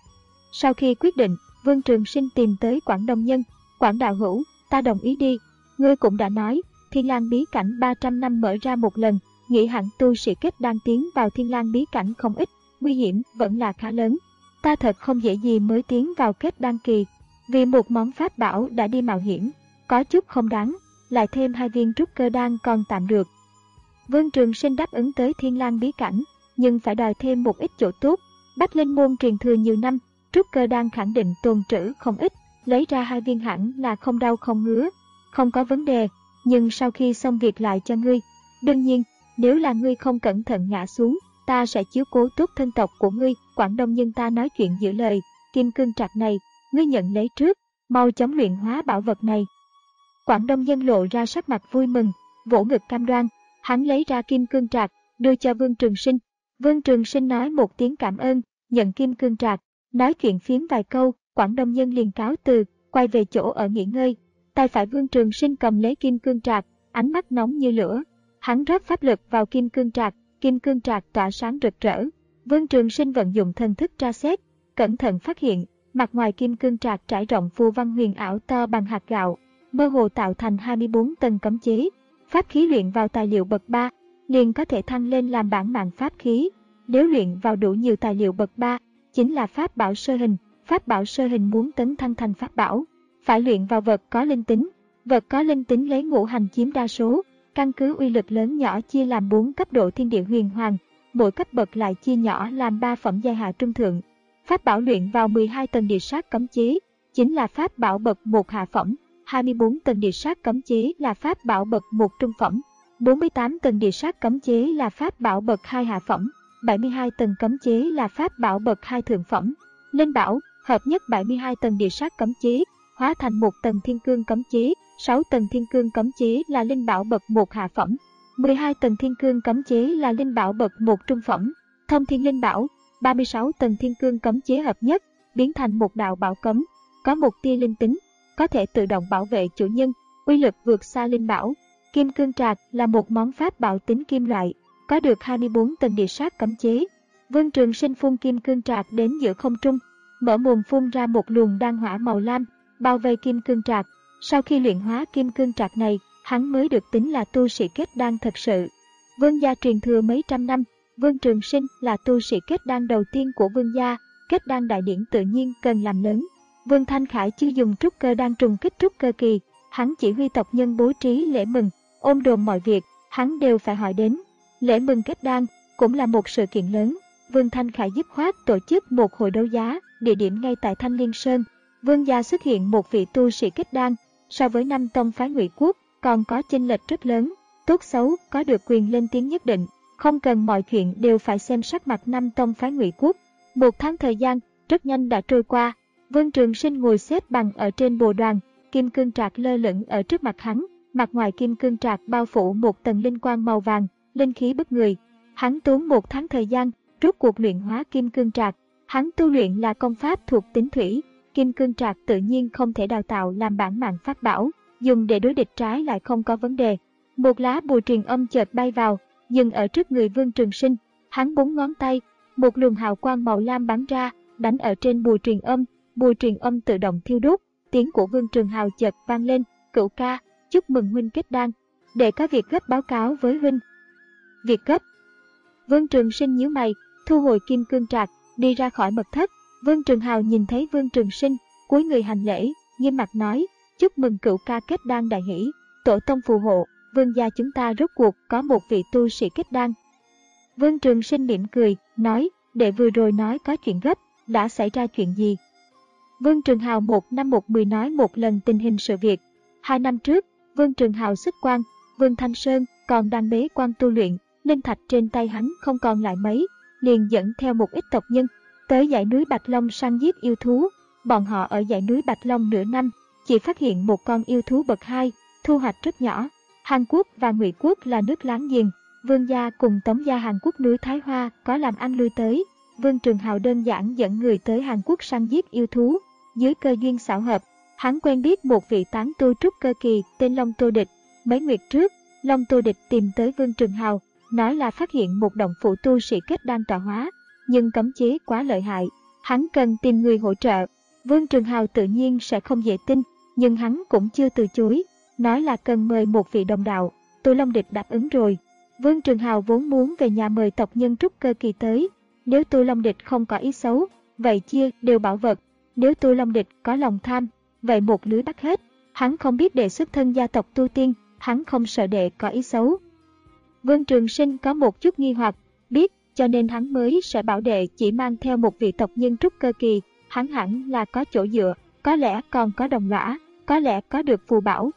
Sau khi quyết định, Vương Trường Sinh tìm tới Quảng Đông Nhân. Quảng đạo hữu, ta đồng ý đi. Ngươi cũng đã nói, Thiên Lang bí cảnh ba trăm năm mở ra một lần, nghĩ hẳn tu sĩ kết đan tiến vào Thiên Lang bí cảnh không ít, nguy hiểm vẫn là khá lớn. Ta thật không dễ gì mới tiến vào kết đan kỳ, vì một món pháp bảo đã đi mạo hiểm, có chút không đáng, lại thêm hai viên trúc cơ đan còn tạm được. Vương Trường Sinh đáp ứng tới Thiên Lang bí cảnh, nhưng phải đòi thêm một ít chỗ tốt. Bách Linh môn truyền thừa nhiều năm, trúc cơ đan khẳng định tồn trữ không ít, lấy ra hai viên hẳn là không đau không ngứa, không có vấn đề, nhưng sau khi xong việc lại cho ngươi. Đương nhiên, nếu là ngươi không cẩn thận ngã xuống, ta sẽ chiếu cố tốt thân tộc của ngươi. Quảng Đông Nhân ta nói chuyện giữ lời, kim cương trạc này, ngươi nhận lấy trước, mau chóng luyện hóa bảo vật này. Quảng Đông Nhân lộ ra sắc mặt vui mừng, vỗ ngực cam đoan, hắn lấy ra kim cương trạc, đưa cho Vương Trường Sinh. Vương Trường Sinh nói một tiếng cảm ơn, nhận kim cương trạc, nói chuyện phiếm vài câu, Quảng Đông Nhân liền cáo từ, quay về chỗ ở nghỉ ngơi. Tay phải Vương Trường Sinh cầm lấy kim cương trạc, ánh mắt nóng như lửa. Hắn rót pháp lực vào kim cương trạc, kim cương trạc tỏa sáng rực rỡ. Vương Trường Sinh vận dụng thần thức tra xét, cẩn thận phát hiện, mặt ngoài kim cương trạc trải rộng phù văn huyền ảo to bằng hạt gạo, mơ hồ tạo thành hai mươi bốn tầng cấm chế. Pháp khí luyện vào tài liệu bậc ba, liền có thể thăng lên làm bản mạng pháp khí. Nếu luyện vào đủ nhiều tài liệu bậc ba, chính là pháp bảo sơ hình. Pháp bảo sơ hình muốn tấn thăng thành pháp bảo, phải luyện vào vật có linh tính. Vật có linh tính lấy ngũ hành chiếm đa số, căn cứ uy lực lớn nhỏ chia làm bốn cấp độ thiên địa huyền hoàng, mỗi cấp bậc lại chia nhỏ làm ba phẩm giai hạ trung thượng. Pháp bảo luyện vào mười hai tầng địa sát cấm chế, chính là pháp bảo bậc một hạ phẩm, hai mươi bốn tầng địa sát cấm chế là pháp bảo bậc một trung phẩm, bốn mươi tám tầng địa sát cấm chế là pháp bảo bậc hai hạ phẩm, bảy mươi hai tầng cấm chế là pháp bảo bậc hai thượng phẩm. Linh bảo, hợp nhất bảy mươi hai tầng địa sát cấm chế, hóa thành một tầng thiên cương cấm chế, sáu tầng thiên cương cấm chế là linh bảo bậc một hạ phẩm, mười hai tầng thiên cương cấm chế là linh bảo bậc một trung phẩm. Thông thiên linh bảo, ba mươi sáu tầng thiên cương cấm chế hợp nhất, biến thành một đạo bảo cấm, có một tia linh tính, có thể tự động bảo vệ chủ nhân, uy lực vượt xa linh bảo. Kim cương trạc là một món pháp bảo tính kim loại, có được hai mươi bốn tầng địa sát cấm chế. Vương Trường Sinh phun kim cương trạc đến giữa không trung, mở mồm phun ra một luồng đan hỏa màu lam, bao vây kim cương trạc. Sau khi luyện hóa kim cương trạc này, hắn mới được tính là tu sĩ kết đan thật sự. Vương gia truyền thừa mấy trăm năm, Vương Trường Sinh là tu sĩ kết đan đầu tiên của vương gia, kết đan đại điển tự nhiên cần làm lớn. Vương Thanh Khải chưa dùng trúc cơ đan trùng kích trúc cơ kỳ, hắn chỉ huy tộc nhân bố trí lễ mừng, ôm đồm mọi việc, hắn đều phải hỏi đến. Lễ mừng kết đan cũng là một sự kiện lớn. Vương Thanh Khải dứt khoát tổ chức một hội đấu giá, địa điểm ngay tại Thanh Liên Sơn. Vương gia xuất hiện một vị tu sĩ kết đan, so với năm tông phái Ngụy Quốc còn có chênh lệch rất lớn, tốt xấu có được quyền lên tiếng nhất định, không cần mọi chuyện đều phải xem sắc mặt năm tông phái Ngụy Quốc. Một tháng thời gian rất nhanh đã trôi qua. Vương Trường Sinh ngồi xếp bằng ở trên bồ đoàn, kim cương trạc lơ lửng ở trước mặt hắn, mặt ngoài kim cương trạc bao phủ một tầng linh quang màu vàng, linh khí bức người. Hắn tốn một tháng thời gian rốt cuộc luyện hóa kim cương trạc. Hắn tu luyện là công pháp thuộc tính thủy, kim cương trạc tự nhiên không thể đào tạo làm bản mạng pháp bảo, dùng để đối địch trái lại không có vấn đề. Một lá bùa truyền âm chợt bay vào, dừng ở trước người Vương Trường Sinh. Hắn búng ngón tay, một luồng hào quang màu lam bắn ra, đánh ở trên bùa truyền âm, bùa truyền âm tự động thiêu đốt. Tiếng của Vương Trường Hào chợt vang lên, "Cửu ca, chúc mừng huynh kết đan, để có việc gấp báo cáo với huynh." Việc gấp? Vương Trường Sinh nhíu mày, thu hồi kim cương trạc, đi ra khỏi mật thất. Vương Trường Hào nhìn thấy Vương Trường Sinh, cúi người hành lễ, nghiêm mặt nói, "Chúc mừng cửu ca kết đan đại hỷ, tổ tông phù hộ, vương gia chúng ta rốt cuộc có một vị tu sĩ kết đan. Vương Trường Sinh mỉm cười, nói, đệ vừa rồi nói có chuyện gấp, đã xảy ra chuyện gì? Vương Trường Hào một năm một mười nói một lần tình hình sự việc. Hai năm trước, Vương Trường Hào xuất quan, Vương Thanh Sơn còn đang bế quan tu luyện, linh thạch trên tay hắn không còn lại mấy, liền dẫn theo một ít tộc nhân tới dãy núi Bạch Long săn giết yêu thú. Bọn họ ở dãy núi Bạch Long nửa năm, chỉ phát hiện một con yêu thú bậc hai, thu hoạch rất nhỏ. Hàn Quốc và Ngụy Quốc là nước láng giềng, Vương gia cùng Tống gia Hàn Quốc núi Thái Hoa có làm ăn lui tới. Vương Trường Hào đơn giản dẫn người tới Hàn Quốc săn giết yêu thú. Dưới cơ duyên xảo hợp, hắn quen biết một vị tán tu trúc cơ kỳ tên Long Tô Địch. Mấy nguyệt trước, Long Tô Địch tìm tới Vương Trường Hào, nói là phát hiện một động phủ tu sĩ kết đan tọa hóa, nhưng cấm chế quá lợi hại, hắn cần tìm người hỗ trợ. Vương Trường Hào tự nhiên sẽ không dễ tin, nhưng hắn cũng chưa từ chối, nói là cần mời một vị đồng đạo. Tô Long Địch đáp ứng rồi. Vương Trường Hào vốn muốn về nhà mời tộc nhân trúc cơ kỳ tới, nếu Tô Long Địch không có ý xấu, vậy chia đều bảo vật. Nếu Tô Long Địch có lòng tham, vậy một lưới bắt hết. Hắn không biết đệ xuất thân gia tộc tu tiên, hắn không sợ đệ có ý xấu. Vương Trường Sinh có một chút nghi hoặc, biết, cho nên hắn mới sẽ bảo đệ chỉ mang theo một vị tộc nhân trúc cơ kỳ. Hắn hẳn là có chỗ dựa, có lẽ còn có đồng lõa, có lẽ có được phù bảo.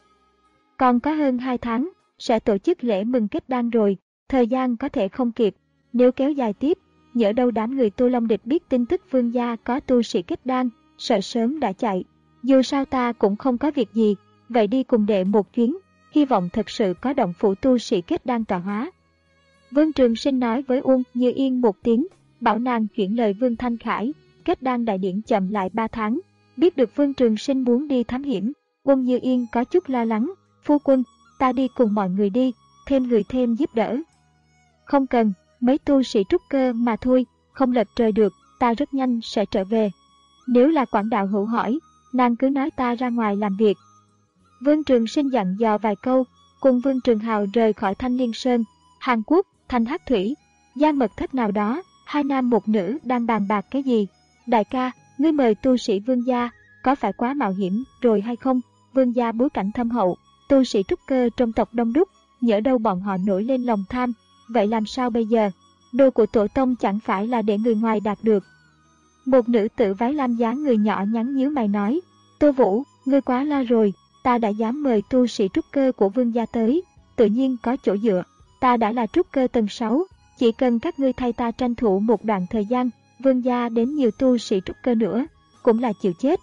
Còn có hơn hai tháng, sẽ tổ chức lễ mừng kết đan rồi, thời gian có thể không kịp. Nếu kéo dài tiếp, nhỡ đâu đám người Tô Long Địch biết tin tức Vương gia có tu sĩ kết đan, sợ sớm đã chạy. Dù sao ta cũng không có việc gì, vậy đi cùng đệ một chuyến, hy vọng thật sự có động phủ tu sĩ kết đan tọa hóa. Vương Trường Sinh nói với Uông Như Yên một tiếng, bảo nàng chuyển lời Vương Thanh Khải, kết đan đại điển chậm lại ba tháng. Biết được Vương Trường Sinh muốn đi thám hiểm, Uông Như Yên có chút lo lắng, phu quân, ta đi cùng mọi người đi, thêm người thêm giúp đỡ. Không cần, mấy tu sĩ trúc cơ mà thôi, không lật trời được, ta rất nhanh sẽ trở về. Nếu là Quảng đạo hữu hỏi, nàng cứ nói ta ra ngoài làm việc. Vương Trường Sinh dặn dò vài câu, cùng Vương Trường Hào rời khỏi Thanh Liên Sơn, Hàn Quốc, thành Hắc Thủy, gian mật thất nào đó, hai nam một nữ đang bàn bạc cái gì. Đại ca, ngươi mời tu sĩ Vương gia, có phải quá mạo hiểm rồi hay không? Vương gia bối cảnh thâm hậu, tu sĩ trúc cơ trong tộc đông đúc, nhỡ đâu bọn họ nổi lên lòng tham, vậy làm sao bây giờ? Đồ của tổ tông chẳng phải là để người ngoài đạt được. Một nữ tử váy lam dáng người nhỏ nhắn nhíu mày nói, Tô Vũ, ngươi quá lo rồi, ta đã dám mời tu sĩ trúc cơ của Vương gia tới, tự nhiên có chỗ dựa. Ta đã là trúc cơ tầng sáu, chỉ cần các ngươi thay ta tranh thủ một đoạn thời gian, Vương gia đến nhiều tu sĩ trúc cơ nữa, cũng là chịu chết.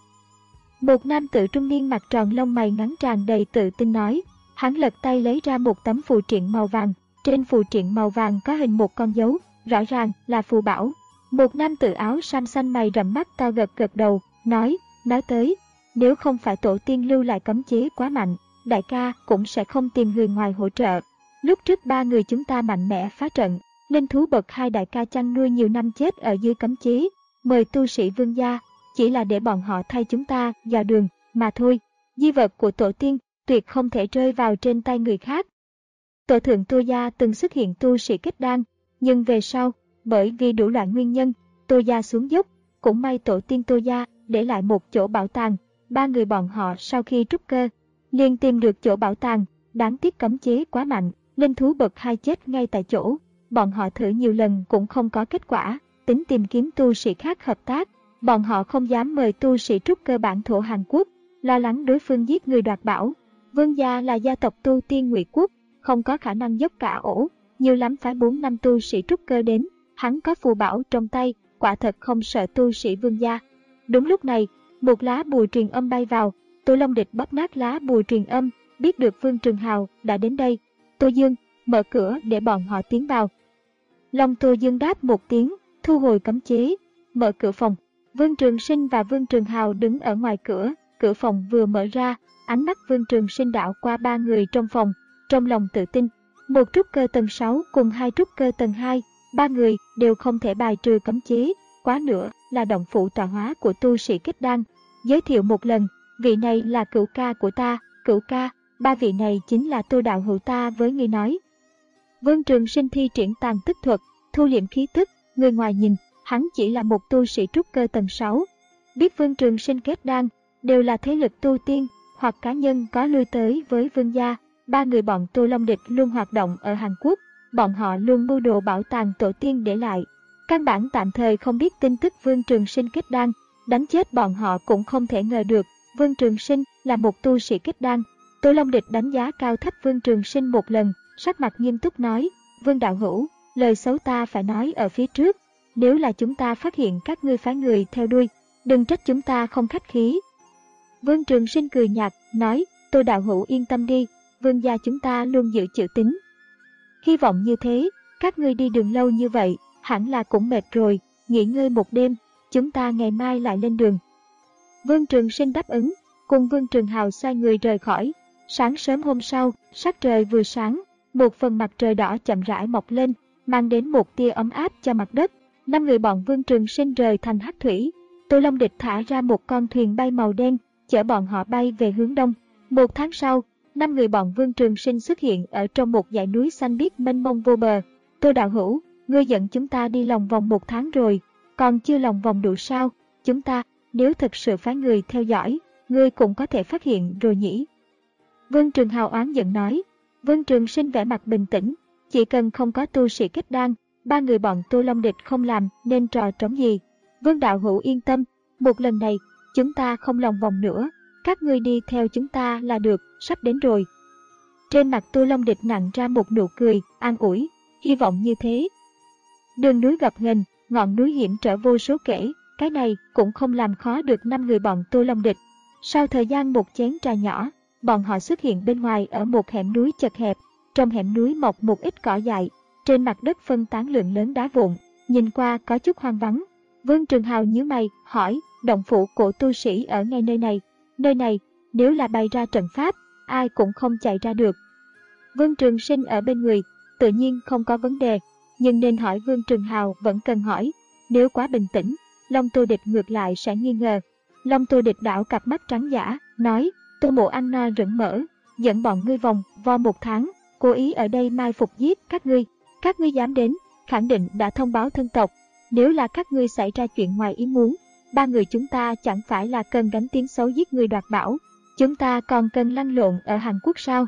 Một nam tử trung niên mặt tròn lông mày ngắn tràn đầy tự tin nói, hắn lật tay lấy ra một tấm phù triện màu vàng, trên phù triện màu vàng có hình một con dấu, rõ ràng là phù bảo. Một nam tử áo sam xanh mày rậm mắt to gật gật đầu, nói, nói tới, nếu không phải tổ tiên lưu lại cấm chế quá mạnh, đại ca cũng sẽ không tìm người ngoài hỗ trợ. Lúc trước ba người chúng ta mạnh mẽ phá trận, linh thú bậc hai đại ca chăn nuôi nhiều năm chết ở dưới cấm chế, mời tu sĩ Vương gia, chỉ là để bọn họ thay chúng ta dò đường, mà thôi. Di vật của tổ tiên tuyệt không thể rơi vào trên tay người khác. Tổ thượng Tô gia từng xuất hiện tu sĩ kết đan, nhưng về sau, bởi vì đủ loại nguyên nhân, Tô gia xuống dốc, cũng may tổ tiên Tô gia để lại một chỗ bảo tàng. Ba người bọn họ sau khi trúc cơ, liền tìm được chỗ bảo tàng, đáng tiếc cấm chế quá mạnh, linh thú bậc hai chết ngay tại chỗ. Bọn họ thử nhiều lần cũng không có kết quả, tính tìm kiếm tu sĩ khác hợp tác. Bọn họ không dám mời tu sĩ trúc cơ bản thổ Hàn Quốc, lo lắng đối phương giết người đoạt bảo. Vương gia là gia tộc tu tiên Ngụy Quốc, không có khả năng dốc cả ổ, nhiều lắm phải bốn năm tu sĩ trúc cơ đến. Hắn có phù bảo trong tay, quả thật không sợ tu sĩ Vương gia. Đúng lúc này, một lá bùa truyền âm bay vào, Tô Long Địch bóp nát lá bùa truyền âm, biết được Vương Trường Hào đã đến đây. Tô Dương, mở cửa để bọn họ tiến vào. Long Tô Dương đáp một tiếng, thu hồi cấm chế, mở cửa phòng. Vương Trường Sinh và Vương Trường Hào đứng ở ngoài cửa, cửa phòng vừa mở ra, ánh mắt Vương Trường Sinh đảo qua ba người trong phòng, trong lòng tự tin. Một trúc cơ tầng sáu cùng hai trúc cơ tầng hai, ba người đều không thể bài trừ cấm chế, quá nữa là động phủ tọa hóa của tu sĩ kết đan. Giới thiệu một lần, vị này là cửu ca của ta, cửu ca, ba vị này chính là Tô đạo hữu ta với ngươi nói. Vương Trường Sinh thi triển tàn tức thuật, thu liệm khí tức, người ngoài nhìn, hắn chỉ là một tu sĩ trúc cơ tầng sáu. Biết Vương Trường Sinh kết đan, đều là thế lực tu tiên, hoặc cá nhân có lui tới với Vương gia. ba người bọn Tô Long Địch luôn hoạt động ở Hàn Quốc, bọn họ luôn mưu đồ bảo tàng tổ tiên để lại. Căn bản tạm thời không biết tin tức Vương Trường Sinh kết đan, đánh chết bọn họ cũng không thể ngờ được, Vương Trường Sinh là một tu sĩ kết đan. Tô Long Địch đánh giá cao thấp Vương Trường Sinh một lần, sắc mặt nghiêm túc nói, Vương đạo hữu, lời xấu ta phải nói ở phía trước, nếu là chúng ta phát hiện các ngươi phái người theo đuôi, đừng trách chúng ta không khách khí. Vương Trường Sinh cười nhạt, nói, Tô đạo hữu yên tâm đi, Vương gia chúng ta luôn giữ chữ tín. Hy vọng như thế, các ngươi đi đường lâu như vậy, hẳn là cũng mệt rồi, nghỉ ngơi một đêm, chúng ta ngày mai lại lên đường. Vương Trường Sinh đáp ứng, cùng Vương Trường Hào xoay người rời khỏi. Sáng sớm hôm sau, sắc trời vừa sáng, một phần mặt trời đỏ chậm rãi mọc lên, mang đến một tia ấm áp cho mặt đất. Năm người bọn Vương Trường Sinh rời thành Hắc Thủy. Tô Long Địch thả ra một con thuyền bay màu đen, chở bọn họ bay về hướng đông. Một tháng sau, năm người bọn Vương Trường Sinh xuất hiện ở trong một dãy núi xanh biếc mênh mông vô bờ. Tô đạo hữu, ngươi dẫn chúng ta đi lòng vòng một tháng rồi, còn chưa lòng vòng đủ sao? Chúng ta, nếu thực sự phái người theo dõi, ngươi cũng có thể phát hiện rồi nhỉ? Vương Trường Hào oán giận nói. Vương Trường Sinh vẻ mặt bình tĩnh, chỉ cần không có tu sĩ kết đan, ba người bọn Tô Long Địch không làm nên trò trống gì. Vương đạo hữu yên tâm, một lần này, chúng ta không lòng vòng nữa, các ngươi đi theo chúng ta là được, sắp đến rồi. Trên mặt Tô Long Địch nặn ra một nụ cười, an ủi, hy vọng như thế. Đường núi gập ghềnh, ngọn núi hiểm trở vô số kể, cái này cũng không làm khó được năm người bọn Tô Long Địch. Sau thời gian một chén trà nhỏ, bọn họ xuất hiện bên ngoài ở một hẻm núi chật hẹp. Trong hẻm núi mọc một ít cỏ dại, trên mặt đất phân tán lượng lớn đá vụn, nhìn qua có chút hoang vắng. Vương Trường Hào nhíu mày, hỏi, động phủ của tu sĩ ở ngay nơi này. Nơi này, nếu là bày ra trận pháp, ai cũng không chạy ra được. Vương Trường Sinh ở bên người, tự nhiên không có vấn đề, nhưng nên hỏi Vương Trường Hào vẫn cần hỏi. Nếu quá bình tĩnh, Long Tô Địch ngược lại sẽ nghi ngờ. Long Tô Địch đảo cặp mắt trắng dã, nói, Tô mộ ăn no rửng mỡ, dẫn bọn ngươi vòng vo một tháng, cố ý ở đây mai phục giết các ngươi. Các ngươi dám đến, khẳng định đã thông báo thân tộc. Nếu là các ngươi xảy ra chuyện ngoài ý muốn, ba người chúng ta chẳng phải là cần gánh tiếng xấu giết người đoạt bảo. Chúng ta còn cần lăn lộn ở Hàn Quốc sao?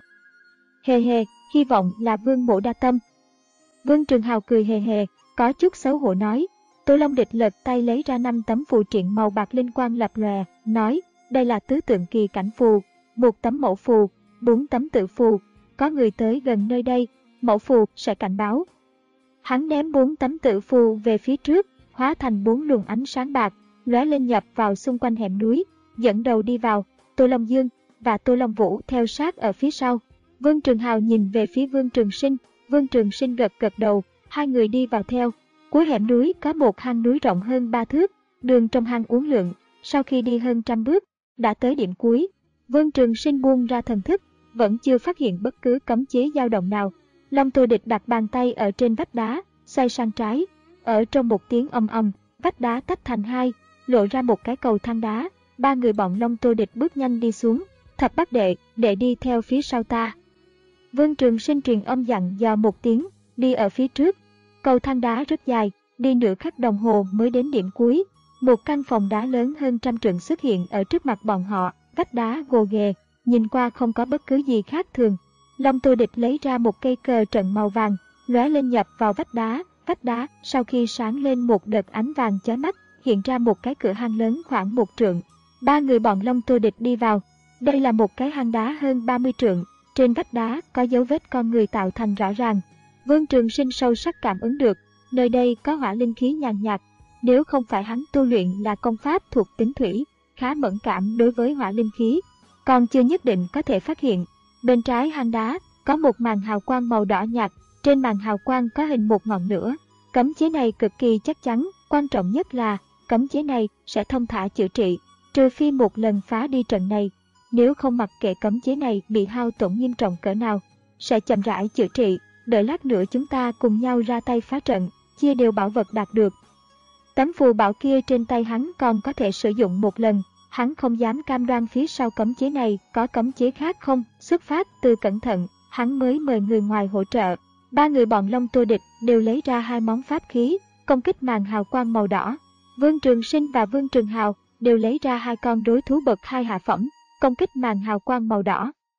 Hề hề, hy vọng là Vương mộ đa tâm. Vương Trường Hào cười hề hề, có chút xấu hổ nói. Tô Long Địch lật tay lấy ra năm tấm phù triện màu bạc linh quang lập lòe, nói, đây là tứ tượng kỳ cảnh phù, một tấm mẫu phù, bốn tấm tự phù. Có người tới gần nơi đây, mẫu phù sẽ cảnh báo. Hắn ném bốn tấm tự phù về phía trước, hóa thành bốn luồng ánh sáng bạc, lóe lên nhập vào xung quanh hẻm núi, dẫn đầu đi vào. Tô Long Dương và Tô Long Vũ theo sát ở phía sau. Vương Trường Hào nhìn về phía Vương Trường Sinh, Vương Trường Sinh gật gật đầu, hai người đi vào theo. Cuối hẻm núi có một hang núi rộng hơn ba thước, đường trong hang uốn lượn, sau khi đi hơn trăm bước, đã tới điểm cuối. Vương Trường Sinh buông ra thần thức, vẫn chưa phát hiện bất cứ cấm chế dao động nào. Long Tô Địch đặt bàn tay ở trên vách đá, xoay sang trái, ở trong một tiếng ầm ầm, vách đá tách thành hai, lộ ra một cái cầu thang đá. Ba người bọn Long Tô Địch bước nhanh đi xuống. Thập Bát Đệ, đệ đi theo phía sau ta. Vương Trường Sinh truyền âm dặn dò một tiếng, đi ở phía trước. Cầu thang đá rất dài, đi nửa khắc đồng hồ mới đến điểm cuối. Một căn phòng đá lớn hơn trăm trượng xuất hiện ở trước mặt bọn họ, vách đá gồ ghề, nhìn qua không có bất cứ gì khác thường. Long Tô Địch lấy ra một cây cờ trận màu vàng, lóe lên nhập vào vách đá. Vách đá sau khi sáng lên một đợt ánh vàng chói mắt, hiện ra một cái cửa hang lớn khoảng một trượng. Ba người bọn Long Tô Địch đi vào. Đây là một cái hang đá hơn ba mươi trượng, trên vách đá có dấu vết con người tạo thành rõ ràng. Vương Trường Sinh sâu sắc cảm ứng được, nơi đây có hỏa linh khí nhàn nhạt. Nếu không phải hắn tu luyện là công pháp thuộc tính thủy, khá mẫn cảm đối với hỏa linh khí, còn chưa nhất định có thể phát hiện. Bên trái hang đá có một màn hào quang màu đỏ nhạt, trên màn hào quang có hình một ngọn lửa. Cấm chế này cực kỳ chắc chắn, quan trọng nhất là cấm chế này sẽ thông thả chữa trị, trừ phi một lần phá đi trận này. Nếu không mặc kệ cấm chế này bị hao tổn nghiêm trọng cỡ nào, sẽ chậm rãi chữa trị, đợi lát nữa chúng ta cùng nhau ra tay phá trận, chia đều bảo vật đạt được. Tấm phù bảo kia trên tay hắn còn có thể sử dụng một lần, hắn không dám cam đoan phía sau cấm chế này có cấm chế khác không. Xuất phát từ cẩn thận, hắn mới mời người ngoài hỗ trợ. Ba người bọn Long Tô Địch đều lấy ra hai món pháp khí, công kích màn hào quang màu đỏ. Vương Trường Sinh và Vương Trường Hào đều lấy ra hai con đối thú bậc hai hạ phẩm, công kích màn hào quang màu đỏ.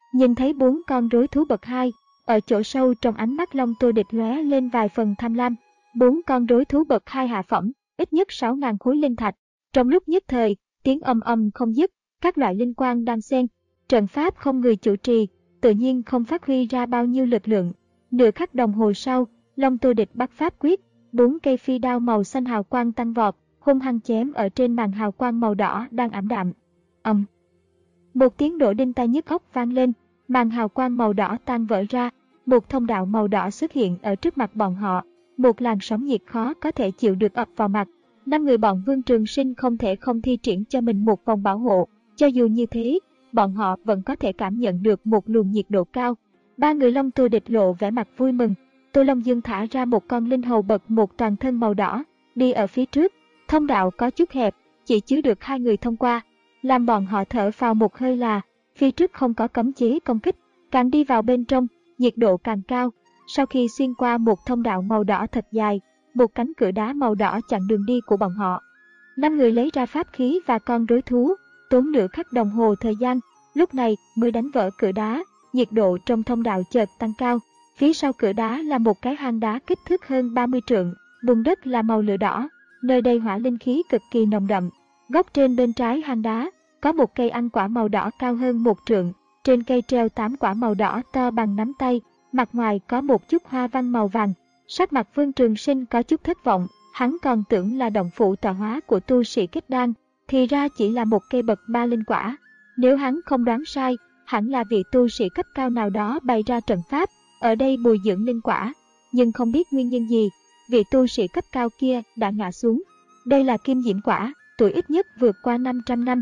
Nhìn thấy bốn con rối thú bậc hai, ở chỗ sâu trong ánh mắt Long Tô Địch lóe lên vài phần tham lam. Bốn con rối thú bậc hai hạ phẩm, ít nhất sáu nghìn khối linh thạch. Trong lúc nhất thời, tiếng ầm ầm không dứt, các loại linh quang đan xen, trận pháp không người chủ trì, tự nhiên không phát huy ra bao nhiêu lực lượng. Nửa khắc đồng hồ sau, Long Tô Địch bắt pháp quyết, bốn cây phi đao màu xanh hào quang tăng vọt, hung hăng chém ở trên màn hào quang màu đỏ đang ảm đạm. Ầm. Um. Một tiếng nổ đinh tai nhức óc vang lên, màn hào quang màu đỏ tan vỡ ra, một thông đạo màu đỏ xuất hiện ở trước mặt bọn họ, một làn sóng nhiệt khó có thể chịu được ập vào mặt. Năm người bọn Vương Trường Sinh không thể không thi triển cho mình một vòng bảo hộ, cho dù như thế, bọn họ vẫn có thể cảm nhận được một luồng nhiệt độ cao. Ba người Long Tô Địch lộ vẻ mặt vui mừng. Tô Long Dương thả ra một con linh hầu bậc một toàn thân màu đỏ, đi ở phía trước. Thông đạo có chút hẹp, chỉ chứa được hai người thông qua, làm bọn họ thở phào một hơi là phía trước không có cấm chế công kích, càng đi vào bên trong, nhiệt độ càng cao. Sau khi xuyên qua một thông đạo màu đỏ thật dài, một cánh cửa đá màu đỏ chặn đường đi của bọn họ. Năm người lấy ra pháp khí và con rối thú, tốn nửa khắc đồng hồ thời gian, lúc này mới đánh vỡ cửa đá. Nhiệt độ trong thông đạo chợt tăng cao. Phía sau cửa đá là một cái hang đá kích thước hơn ba mươi trượng, bùn đất là màu lửa đỏ, nơi đây hỏa linh khí cực kỳ nồng đậm. Góc trên bên trái hang đá có một cây ăn quả màu đỏ cao hơn một trượng, trên cây treo tám quả màu đỏ to bằng nắm tay, mặt ngoài có một chút hoa văn màu vàng. Sắc mặt Vương Trường Sinh có chút thất vọng, hắn còn tưởng là động phủ tọa hóa của tu sĩ kết đan, thì ra chỉ là một cây bậc ba linh quả. Nếu hắn không đoán sai, hẳn là vị tu sĩ cấp cao nào đó bày ra trận pháp, ở đây bồi dưỡng linh quả, nhưng không biết nguyên nhân gì, vị tu sĩ cấp cao kia đã ngã xuống. Đây là kim diễm quả, tuổi ít nhất vượt qua năm trăm năm.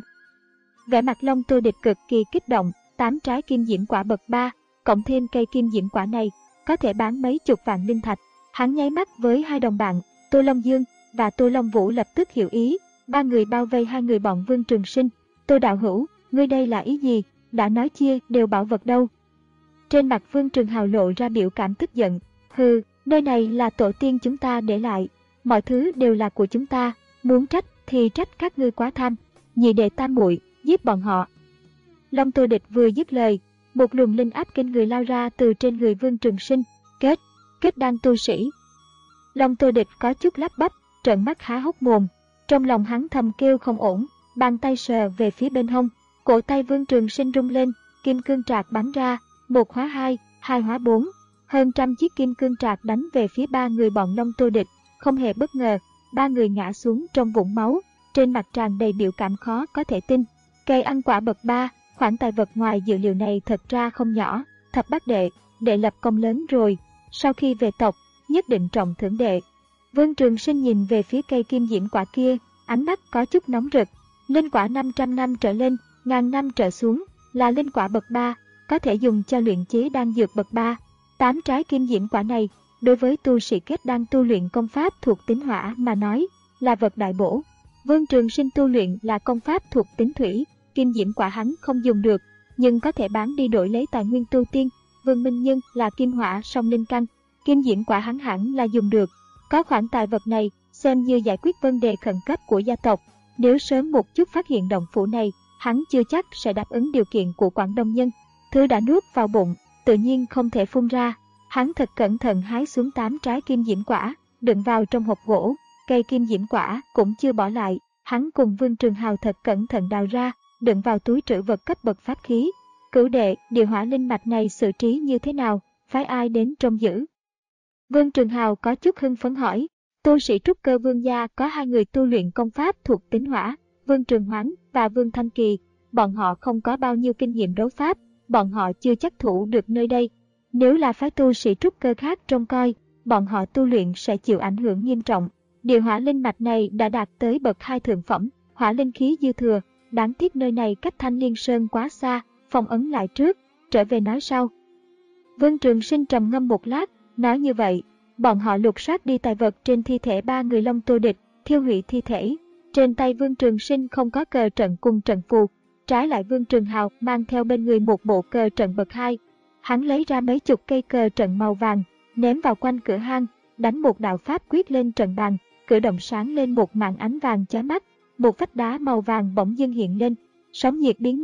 Vẻ mặt Long Tô Địch cực kỳ kích động, tám trái kim diễm quả bậc ba, cộng thêm cây kim diễm quả này, có thể bán mấy chục vạn linh thạch. Hắn nháy mắt với hai đồng bạn, Tô Long Dương và Tô Long Vũ lập tức hiểu ý, ba người bao vây hai người bọn Vương Trường Sinh. Tô đạo hữu, ngươi đây là ý gì, đã nói chia đều bảo vật đâu. Trên mặt Vương Trường Hào lộ ra biểu cảm tức giận, hừ, nơi này là tổ tiên chúng ta để lại, mọi thứ đều là của chúng ta, muốn trách thì trách các ngươi quá tham, nhị đệ tam muội, giết bọn họ. Long Tô Địch vừa dứt lời, một luồng linh áp kinh người lao ra từ trên người Vương Trường Sinh, kết, kết đan tu sĩ. Long Tô Địch có chút lắp bắp, trợn mắt há hốc mồm, trong lòng hắn thầm kêu không ổn, bàn tay sờ về phía bên hông, cổ tay Vương Trường Sinh rung lên, kim cương trạc bắn ra, một hóa hai, hai hóa bốn, hơn trăm chiếc kim cương trạc đánh về phía ba người bọn Long Tô Địch. Không hề bất ngờ, ba người ngã xuống trong vũng máu, trên mặt tràn đầy biểu cảm khó có thể tin. Cây ăn quả bậc ba, khoản tài vật ngoài dự liệu này thật ra không nhỏ. Thập bát đệ, đệ lập công lớn rồi, sau khi về tộc, nhất định trọng thưởng đệ. Vương Trường Sinh nhìn về phía cây kim diễm quả kia, ánh mắt có chút nóng rực. Linh quả năm trăm năm trở lên, ngàn năm trở xuống, là linh quả bậc ba, có thể dùng cho luyện chế đan dược bậc ba. Tám trái kim diễm quả này, đối với tu sĩ kết đan tu luyện công pháp thuộc tính hỏa mà nói, là vật đại bổ. Vương Trường Sinh tu luyện là công pháp thuộc tính thủy, kim diễm quả hắn không dùng được, nhưng có thể bán đi đổi lấy tài nguyên tu tiên. Vương Minh Nhân là kim hỏa song linh căn, kim diễm quả hắn hẳn là dùng được. Có khoản tài vật này, xem như giải quyết vấn đề khẩn cấp của gia tộc. Nếu sớm một chút phát hiện động phủ này, hắn chưa chắc sẽ đáp ứng điều kiện của Quảng Đông Nhân. Thứ đã nuốt vào bụng, tự nhiên không thể phun ra. Hắn thật cẩn thận hái xuống tám trái kim diễm quả, đựng vào trong hộp gỗ. Cây kim diễm quả cũng chưa bỏ lại, hắn cùng Vương Trường Hào thật cẩn thận đào ra, đựng vào túi trữ vật cấp bậc pháp khí. Cửu đệ, điều hỏa linh mạch này xử trí như thế nào, phái ai đến trông giữ? Vương Trường Hào có chút hưng phấn hỏi. Tu sĩ trúc cơ Vương gia có hai người tu luyện công pháp thuộc tính hỏa, Vương Trường Hoán và Vương Thanh Kỳ. Bọn họ không có bao nhiêu kinh nghiệm đấu pháp, bọn họ chưa chắc thủ được nơi đây. Nếu là phái tu sĩ trúc cơ khác trông coi, bọn họ tu luyện sẽ chịu ảnh hưởng nghiêm trọng. Điều hỏa linh mạch này đã đạt tới bậc hai thượng phẩm, hỏa linh khí dư thừa, đáng tiếc nơi này cách Thanh Liên Sơn quá xa, phong ấn lại trước, trở về nói sau. Vương Trường Sinh trầm ngâm một lát, nói như vậy, bọn họ lục soát đi tài vật trên thi thể ba người Long Tô Địch, thiêu hủy thi thể. Trên tay Vương Trường Sinh không có cờ trận cùng trận phù, trái lại Vương Trường Hào mang theo bên người một bộ cờ trận bậc hai. Hắn lấy ra mấy chục cây cờ trận màu vàng, ném vào quanh cửa hang, đánh một đạo pháp quyết lên trận bàn, cửa động sáng lên một màn ánh vàng chói mắt, một vách đá màu vàng bỗng dưng hiện lên, sóng nhiệt biến mất,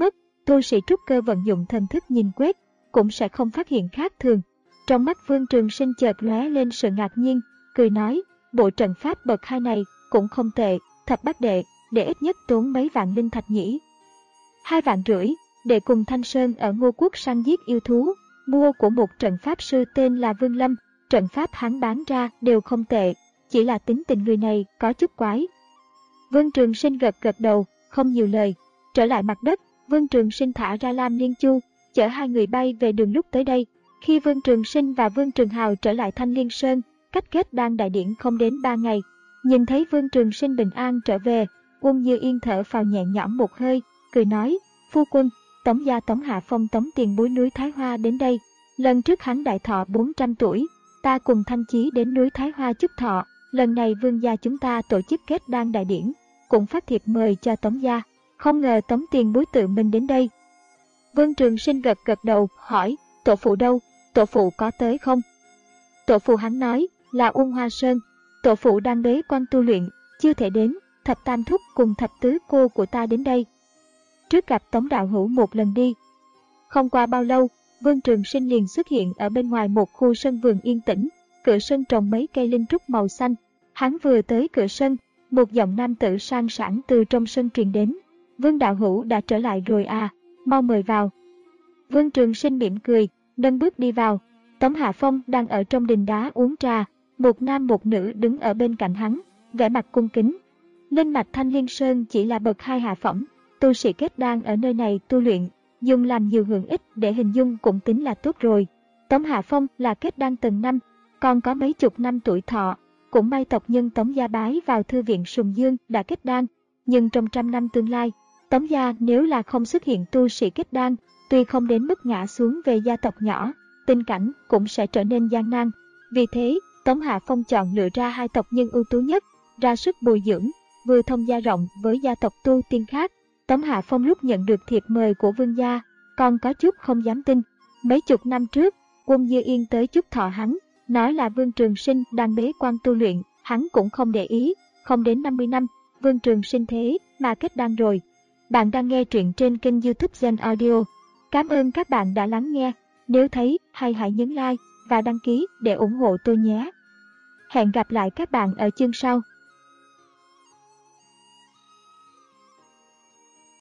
tu sĩ trúc cơ vận dụng thần thức nhìn quét, cũng sẽ không phát hiện khác thường. Trong mắt Vương Trường Sinh chợt lóe lên sự ngạc nhiên, cười nói, bộ trận pháp bậc hai này cũng không tệ, thập bát đệ, để ít nhất tốn mấy vạn linh thạch nhỉ. Hai vạn rưỡi, để cùng Thanh Sơn ở Ngô Quốc săn giết yêu thú, mua của một trận pháp sư tên là Vương Lâm, trận pháp hắn bán ra đều không tệ, chỉ là tính tình người này có chút quái. Vương Trường Sinh gật gật đầu, không nhiều lời, trở lại mặt đất, Vương Trường Sinh thả ra Lam Liên Chu, chở hai người bay về đường lúc tới đây. Khi Vương Trường Sinh và Vương Trường Hào trở lại Thanh Liên Sơn, cách kết đan đại điển không đến ba ngày, nhìn thấy Vương Trường Sinh bình an trở về, Uông Như Yên thở phào nhẹ nhõm một hơi, cười nói, phu quân, Tống gia Tống Hạ Phong Tống tiền bối núi Thái Hoa đến đây. Lần trước hắn đại thọ bốn trăm tuổi, ta cùng Thanh Chí đến núi Thái Hoa chúc thọ, lần này Vương gia chúng ta tổ chức kết đan đại điển, cũng phát thiệp mời cho Tống gia, không ngờ Tống tiền bối tự mình đến đây. Vương Trường Sinh gật gật đầu, hỏi, tổ phụ đâu, tổ phụ có tới không? Tổ phụ hắn nói, là Uông Hoa Sơn, tổ phụ đang bế quan tu luyện, chưa thể đến, thập tam thúc cùng thập tứ cô của ta đến đây. Trước gặp Tống đạo hữu một lần đi. Không qua bao lâu, Vương Trường Sinh liền xuất hiện ở bên ngoài một khu sân vườn yên tĩnh, cửa sân trồng mấy cây linh trúc màu xanh. Hắn vừa tới cửa sân, một giọng nam tử sang sảng từ trong sân truyền đến. Vương đạo hữu đã trở lại rồi à, mau mời vào. Vương Trường Sinh mỉm cười, nâng bước đi vào. Tống Hạ Phong đang ở trong đình đá uống trà, một nam một nữ đứng ở bên cạnh hắn, vẻ mặt cung kính. Linh mạch Thanh Liên Sơn chỉ là bậc hai hạ phẩm, tu sĩ kết đan ở nơi này tu luyện, dùng làm nhiều hưởng ích để hình dung cũng tính là tốt rồi. Tống Hạ Phong là kết đan tầng năm, còn có mấy chục năm tuổi thọ, cũng may tộc nhân Tống gia bái vào thư viện Sùng Dương đã kết đan, nhưng trong trăm năm tương lai, Tống gia nếu là không xuất hiện tu sĩ kết đan, tuy không đến mức ngã xuống về gia tộc nhỏ, tình cảnh cũng sẽ trở nên gian nan. Vì thế, Tống Hạ Phong chọn lựa ra hai tộc nhân ưu tú nhất, ra sức bồi dưỡng, vừa thông gia rộng với gia tộc tu tiên khác. Tống Hạ Phong lúc nhận được thiệp mời của Vương gia, còn có chút không dám tin. Mấy chục năm trước, Uông Như Yên tới chúc thọ hắn, nói là Vương Trường Sinh đang bế quan tu luyện, hắn cũng không để ý. Không đến năm mươi năm, Vương Trường Sinh thế mà kết đan rồi. Bạn đang nghe truyện trên kênh YouTube Gen Audio. Cảm ơn các bạn đã lắng nghe. Nếu thấy hay hãy nhấn like và đăng ký để ủng hộ tôi nhé. Hẹn gặp lại các bạn ở chương sau.